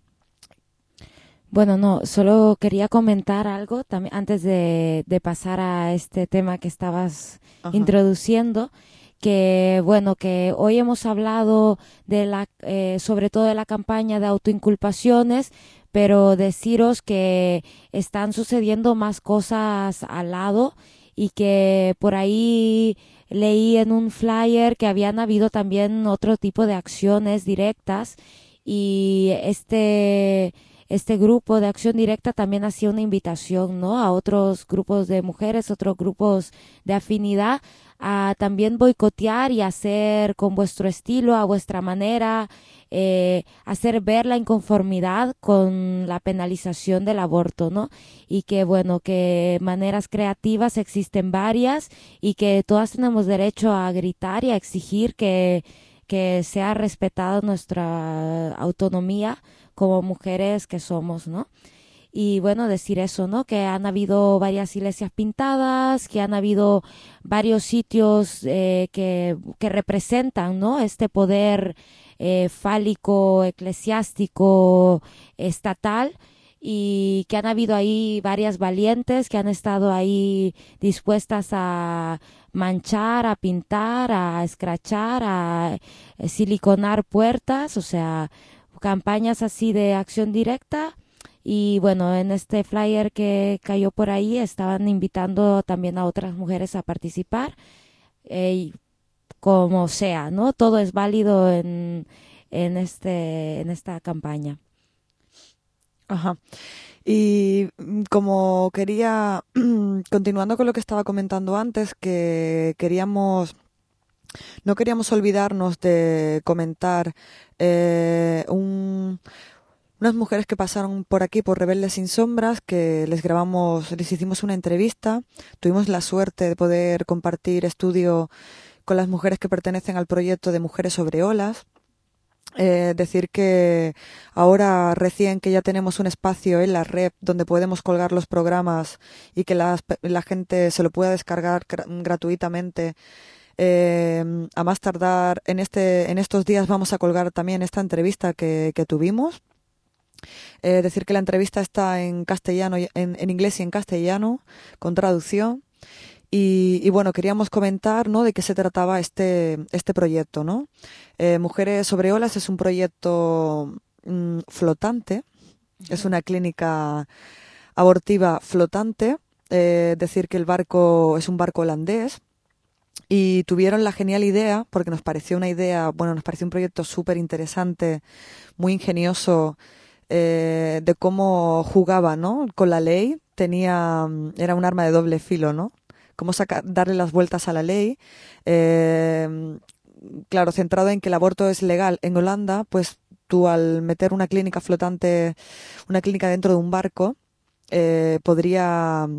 Bueno, no, solo quería comentar algo también antes de pasar a este tema que estabas introduciendo, que bueno, que hoy hemos hablado de sobre todo de la campaña de autoinculpaciones, pero deciros que están sucediendo más cosas al lado y que por ahí leí en un flyer que habían habido también otro tipo de acciones directas y este grupo de acción directa también hacía una invitación, ¿no?, a otros grupos de mujeres, otros grupos de afinidad, a también boicotear y hacer con vuestro estilo, a vuestra manera, hacer ver la inconformidad con la penalización del aborto, ¿no? Y que, bueno, que maneras creativas existen varias y que todas tenemos derecho a gritar y a exigir que sea respetada nuestra autonomía como mujeres que somos, ¿no? Y bueno, decir eso, ¿no?, que han habido varias iglesias pintadas, que han habido varios sitios que representan, ¿no?, este poder fálico, eclesiástico, estatal, y que han habido ahí varias valientes que han estado ahí dispuestas a manchar, a pintar, a escrachar, a siliconar puertas, o sea, campañas así de acción directa. Y bueno, en este flyer que cayó por ahí estaban invitando también a otras mujeres a participar, como sea, ¿no? Todo es válido en esta campaña. Ajá. Y como quería, continuando con lo que estaba comentando antes, que no queríamos olvidarnos de comentar unas mujeres que pasaron por aquí, por Rebeldes Sin Sombras, que les hicimos una entrevista. Tuvimos la suerte de poder compartir estudio con las mujeres que pertenecen al proyecto de Mujeres sobre Olas. Decir que ahora recién que ya tenemos un espacio en la red donde podemos colgar los programas y que la gente se lo pueda descargar gratuitamente. A más tardar en estos días vamos a colgar también esta entrevista que tuvimos. Decir que la entrevista está en castellano, en inglés y en castellano, con traducción. Y bueno, queríamos comentar, ¿no?, de qué se trataba este proyecto, ¿no? Mujeres sobre Olas es un proyecto flotante, es una clínica abortiva flotante. Decir que el barco es un barco holandés. Y tuvieron la genial idea, porque nos pareció un proyecto súper interesante, muy ingenioso, de cómo jugaba, ¿no? Con la ley. Era un arma de doble filo, ¿no? Cómo darle las vueltas a la ley. Claro, centrado en que el aborto es legal en Holanda, pues tú al meter una clínica flotante, una clínica dentro de un barco, podría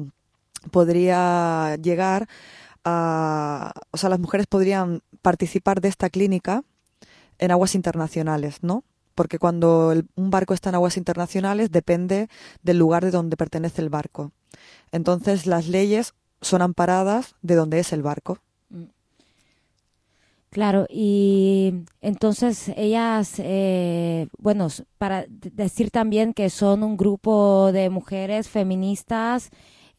llegar a... O sea, las mujeres podrían participar de esta clínica en aguas internacionales, ¿no? Porque cuando un barco está en aguas internacionales depende del lugar de donde pertenece el barco. Entonces las leyes son amparadas de donde es el barco. Claro, y entonces ellas, bueno, para decir también que son un grupo de mujeres feministas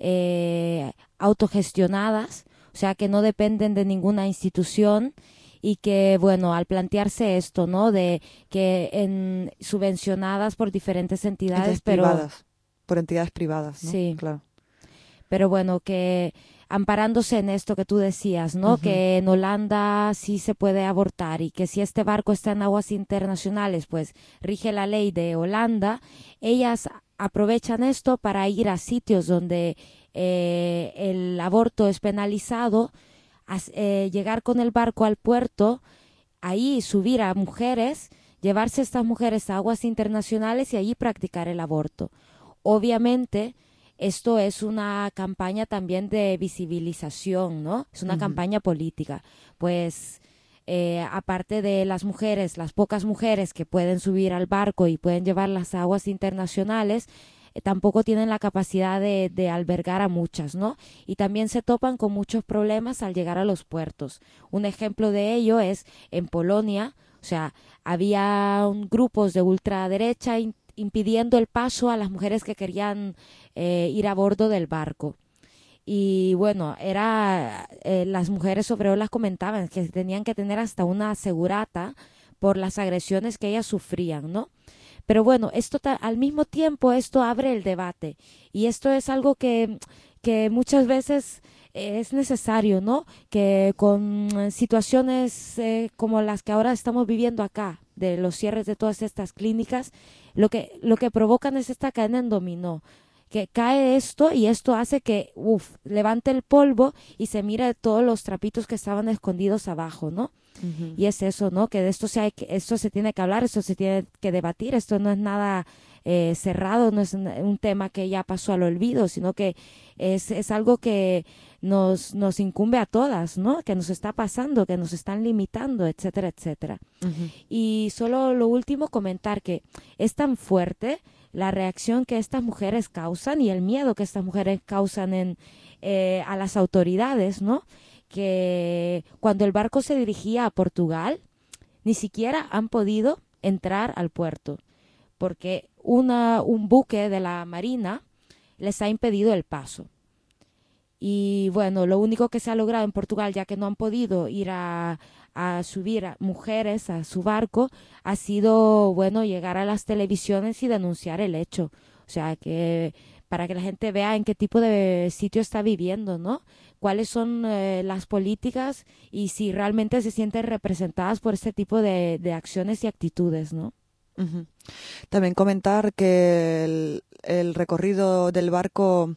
autogestionadas, o sea, que no dependen de ninguna institución y que, bueno, al plantearse esto, ¿no?, de que subvencionadas por diferentes entidades, por entidades privadas, ¿no? Sí, claro. Pero bueno, que amparándose en esto que tú decías, ¿no? Que en Holanda sí se puede abortar y que si este barco está en aguas internacionales, pues rige la ley de Holanda. Ellas aprovechan esto para ir a sitios donde el aborto es penalizado, llegar con el barco al puerto, ahí subir a mujeres, llevarse a estas mujeres a aguas internacionales y allí practicar el aborto. Obviamente, esto es una campaña también de visibilización, ¿no? Es una campaña política. Pues, aparte de las mujeres, las pocas mujeres que pueden subir al barco y pueden llevar las aguas internacionales, tampoco tienen la capacidad de albergar a muchas, ¿no? Y también se topan con muchos problemas al llegar a los puertos. Un ejemplo de ello es en Polonia, o sea, había grupos de ultraderecha impidiendo el paso a las mujeres que querían ir a bordo del barco. Y bueno, las mujeres sobre olas comentaban que tenían que tener hasta una segurata por las agresiones que ellas sufrían, ¿no? Pero bueno, al mismo tiempo esto abre el debate y esto es algo que muchas veces es necesario, ¿no? Que con situaciones como las que ahora estamos viviendo acá, de los cierres de todas estas clínicas, lo que provocan es esta cadena en dominó, que cae esto y esto hace que levante el polvo y se mire todos los trapitos que estaban escondidos abajo, ¿no? Y es eso, ¿no? Que de esto se tiene que hablar, esto se tiene que debatir, esto no es nada cerrado, no es un tema que ya pasó al olvido, sino que es algo que nos incumbe a todas, ¿no? Que nos está pasando, que nos están limitando, etcétera, etcétera. Y solo lo último, comentar que es tan fuerte la reacción que estas mujeres causan y el miedo que estas mujeres causan a las autoridades, ¿no? Que cuando el barco se dirigía a Portugal, ni siquiera han podido entrar al puerto, porque un buque de la Marina les ha impedido el paso. Y bueno, lo único que se ha logrado en Portugal, ya que no han podido ir a subir a mujeres a su barco, ha sido, bueno, llegar a las televisiones y denunciar el hecho. O sea, que para que la gente vea en qué tipo de sitio está viviendo, ¿no? Cuáles son las políticas y si realmente se sienten representadas por este tipo de acciones y actitudes, ¿no? También comentar que el recorrido del barco,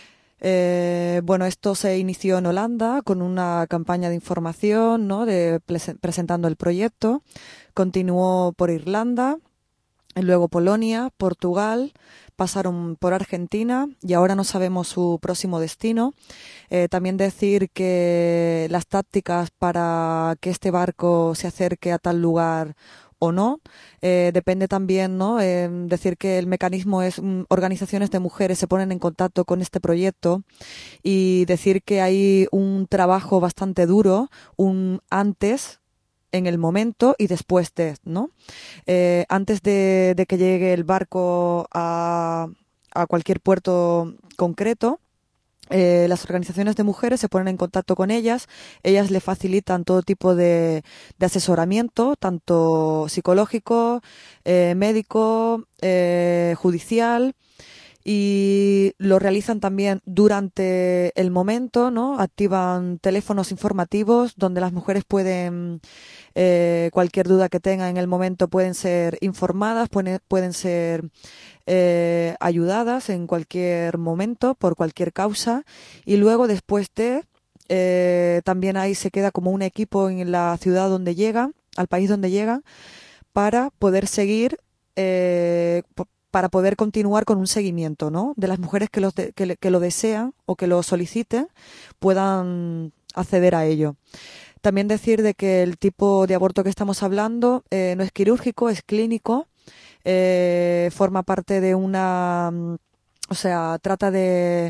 bueno, esto se inició en Holanda con una campaña de información, ¿no? Presentando el proyecto, continuó por Irlanda, luego Polonia, Portugal, pasaron por Argentina y ahora no sabemos su próximo destino. También decir que las tácticas para que este barco se acerque a tal lugar o no, depende también, ¿no? Decir que el mecanismo es organizaciones de mujeres se ponen en contacto con este proyecto y decir que hay un trabajo bastante duro, antes, en el momento y después de, ¿no? Antes de que llegue el barco a cualquier puerto concreto, las organizaciones de mujeres se ponen en contacto con ellas le facilitan todo tipo de asesoramiento, tanto psicológico, médico, judicial, y lo realizan también durante el momento, ¿no? Activan teléfonos informativos donde las mujeres pueden, cualquier duda que tengan en el momento pueden ser informadas, pueden ser ayudadas en cualquier momento por cualquier causa, y luego después de también ahí se queda como un equipo en la ciudad donde llegan, al país donde llegan, para poder seguir, para poder continuar con un seguimiento, ¿no? De las mujeres que lo desean o que lo soliciten, puedan acceder a ello. También decir de que el tipo de aborto que estamos hablando no es quirúrgico, es clínico, forma parte de una, o sea, trata de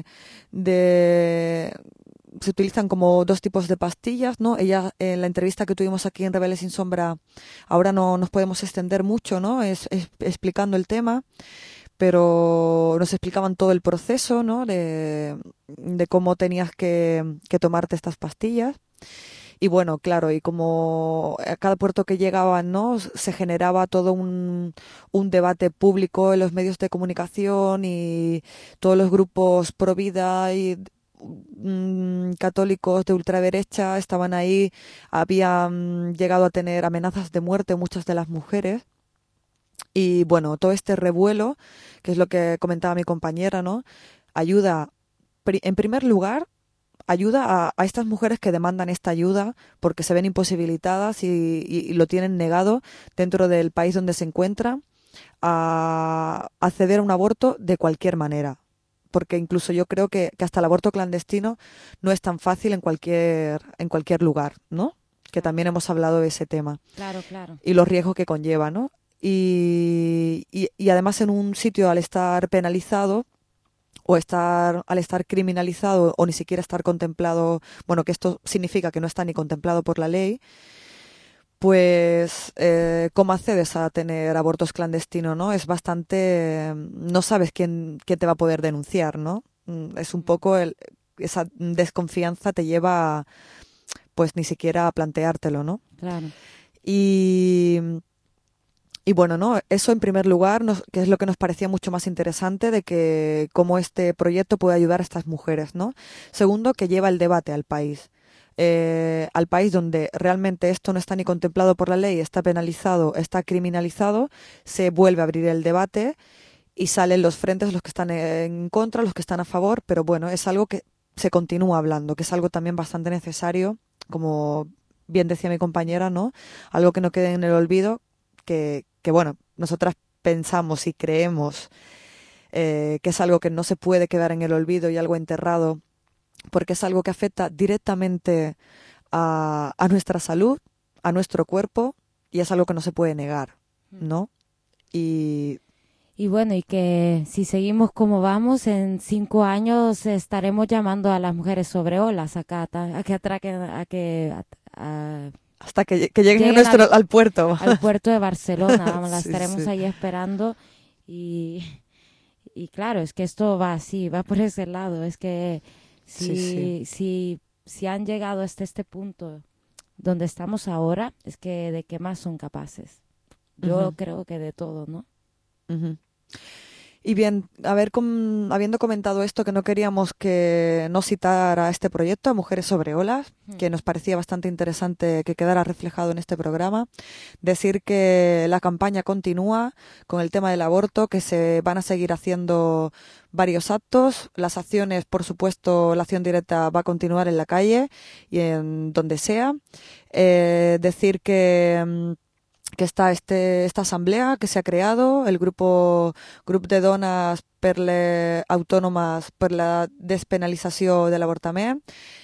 se utilizan como dos tipos de pastillas, ¿no? Ella, en la entrevista que tuvimos aquí en Rebelde Sin Sombra, ahora no nos podemos extender mucho, ¿no? Es explicando el tema, pero nos explicaban todo el proceso, ¿no? De cómo tenías que tomarte estas pastillas. Y bueno, claro, y como a cada puerto que llegaban, ¿no? Se generaba todo un debate público en los medios de comunicación, y todos los grupos pro vida y católicos de ultraderecha estaban ahí, habían llegado a tener amenazas de muerte muchas de las mujeres. Y bueno, todo este revuelo, que es lo que comentaba mi compañera, ¿no? Ayuda, en primer lugar, ayuda a estas mujeres que demandan esta ayuda porque se ven imposibilitadas y lo tienen negado dentro del país donde se encuentran, a acceder a un aborto de cualquier manera. Porque incluso yo creo que hasta el aborto clandestino no es tan fácil en cualquier lugar, ¿no? Que también hemos hablado de ese tema. Claro, claro. Y los riesgos que conlleva, ¿no? Y además en un sitio, al estar penalizado o al estar criminalizado o ni siquiera estar contemplado, bueno, que esto significa que no está ni contemplado por la ley, pues ¿cómo accedes a tener abortos clandestinos, no? Es bastante, no sabes quién te va a poder denunciar, ¿no? Es un poco esa desconfianza te lleva pues ni siquiera a planteártelo, ¿no? Claro. Y bueno, ¿no? Eso en primer lugar, que es lo que nos parecía mucho más interesante, de que cómo este proyecto puede ayudar a estas mujeres, ¿no? Segundo, que lleva el debate al país donde realmente esto no está ni contemplado por la ley, está penalizado, está criminalizado, se vuelve a abrir el debate y salen los frentes, los que están en contra, los que están a favor, pero bueno, es algo que se continúa hablando, que es algo también bastante necesario, como bien decía mi compañera, ¿no? Algo que no quede en el olvido, que bueno, nosotras pensamos y creemos que es algo que no se puede quedar en el olvido y algo enterrado, porque es algo que afecta directamente a nuestra salud, a nuestro cuerpo, y es algo que no se puede negar, ¿no? Y bueno, y que si seguimos como vamos, en 5 años estaremos llamando a las mujeres sobre olas acá, a que atraquen, hasta que lleguen al puerto. Al puerto de Barcelona, vamos, las Sí, estaremos sí. ahí esperando y claro, es que esto va así, va por ese lado, es que si han llegado hasta este punto donde estamos ahora, es que de qué más son capaces. Yo creo que de todo, ¿no? Ujú. Y bien, habiendo comentado esto, que no queríamos que no citar a este proyecto, a Mujeres sobre Olas, que nos parecía bastante interesante que quedara reflejado en este programa, decir que la campaña continúa con el tema del aborto, que se van a seguir haciendo varios actos, las acciones, por supuesto, la acción directa va a continuar en la calle y en donde sea. Decir que está esta asamblea que se ha creado, el grup de dones per autònomes per la despenalització del avortament.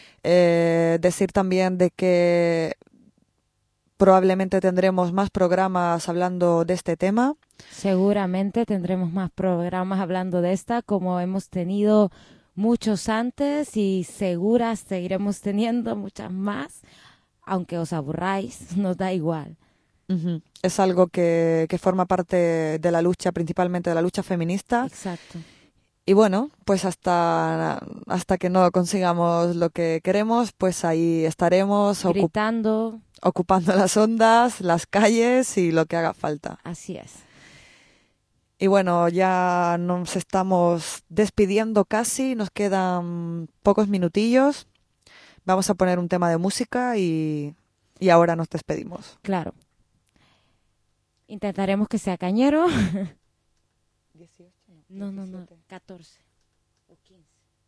Decir también de que probablemente tendremos más programas hablando de este tema. Seguramente tendremos más programas hablando de esta, como hemos tenido muchos antes, y seguras seguiremos teniendo muchas más, aunque os aburráis, nos da igual. Uh-huh. Es algo que forma parte de la lucha, principalmente de la lucha feminista. Exacto. Y bueno, pues hasta que no consigamos lo que queremos, pues ahí estaremos gritando, ocupando las ondas, las calles y lo que haga falta. Así es. Y bueno, ya nos estamos despidiendo casi, nos quedan pocos minutillos. Vamos a poner un tema de música y ahora nos despedimos. Claro. Intentaremos que sea cañero. 18, no, 14 o 15.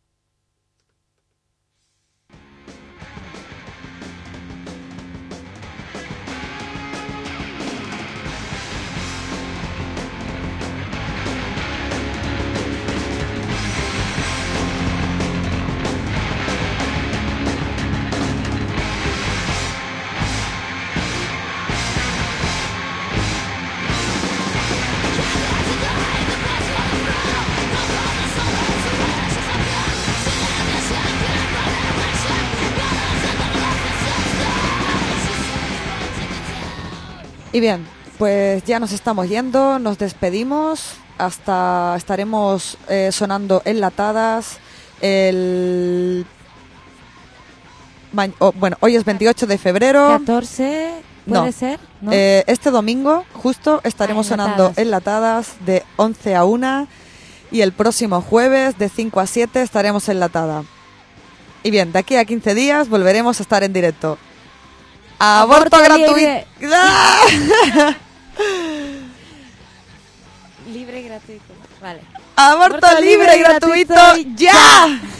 Y bien, pues ya nos estamos yendo, nos despedimos, estaremos sonando enlatadas bueno, hoy es 28 de febrero. 14, ¿puede ser? ¿No? Este domingo justo estaremos sonando enlatadas de 11 a 1 y el próximo jueves de 5 a 7 estaremos enlatada. Y bien, de aquí a 15 días volveremos a estar en directo. ¡Aborto gratuito! Libre y gratuito. Vale. ¡Aborto libre y gratuito! ¡Ya!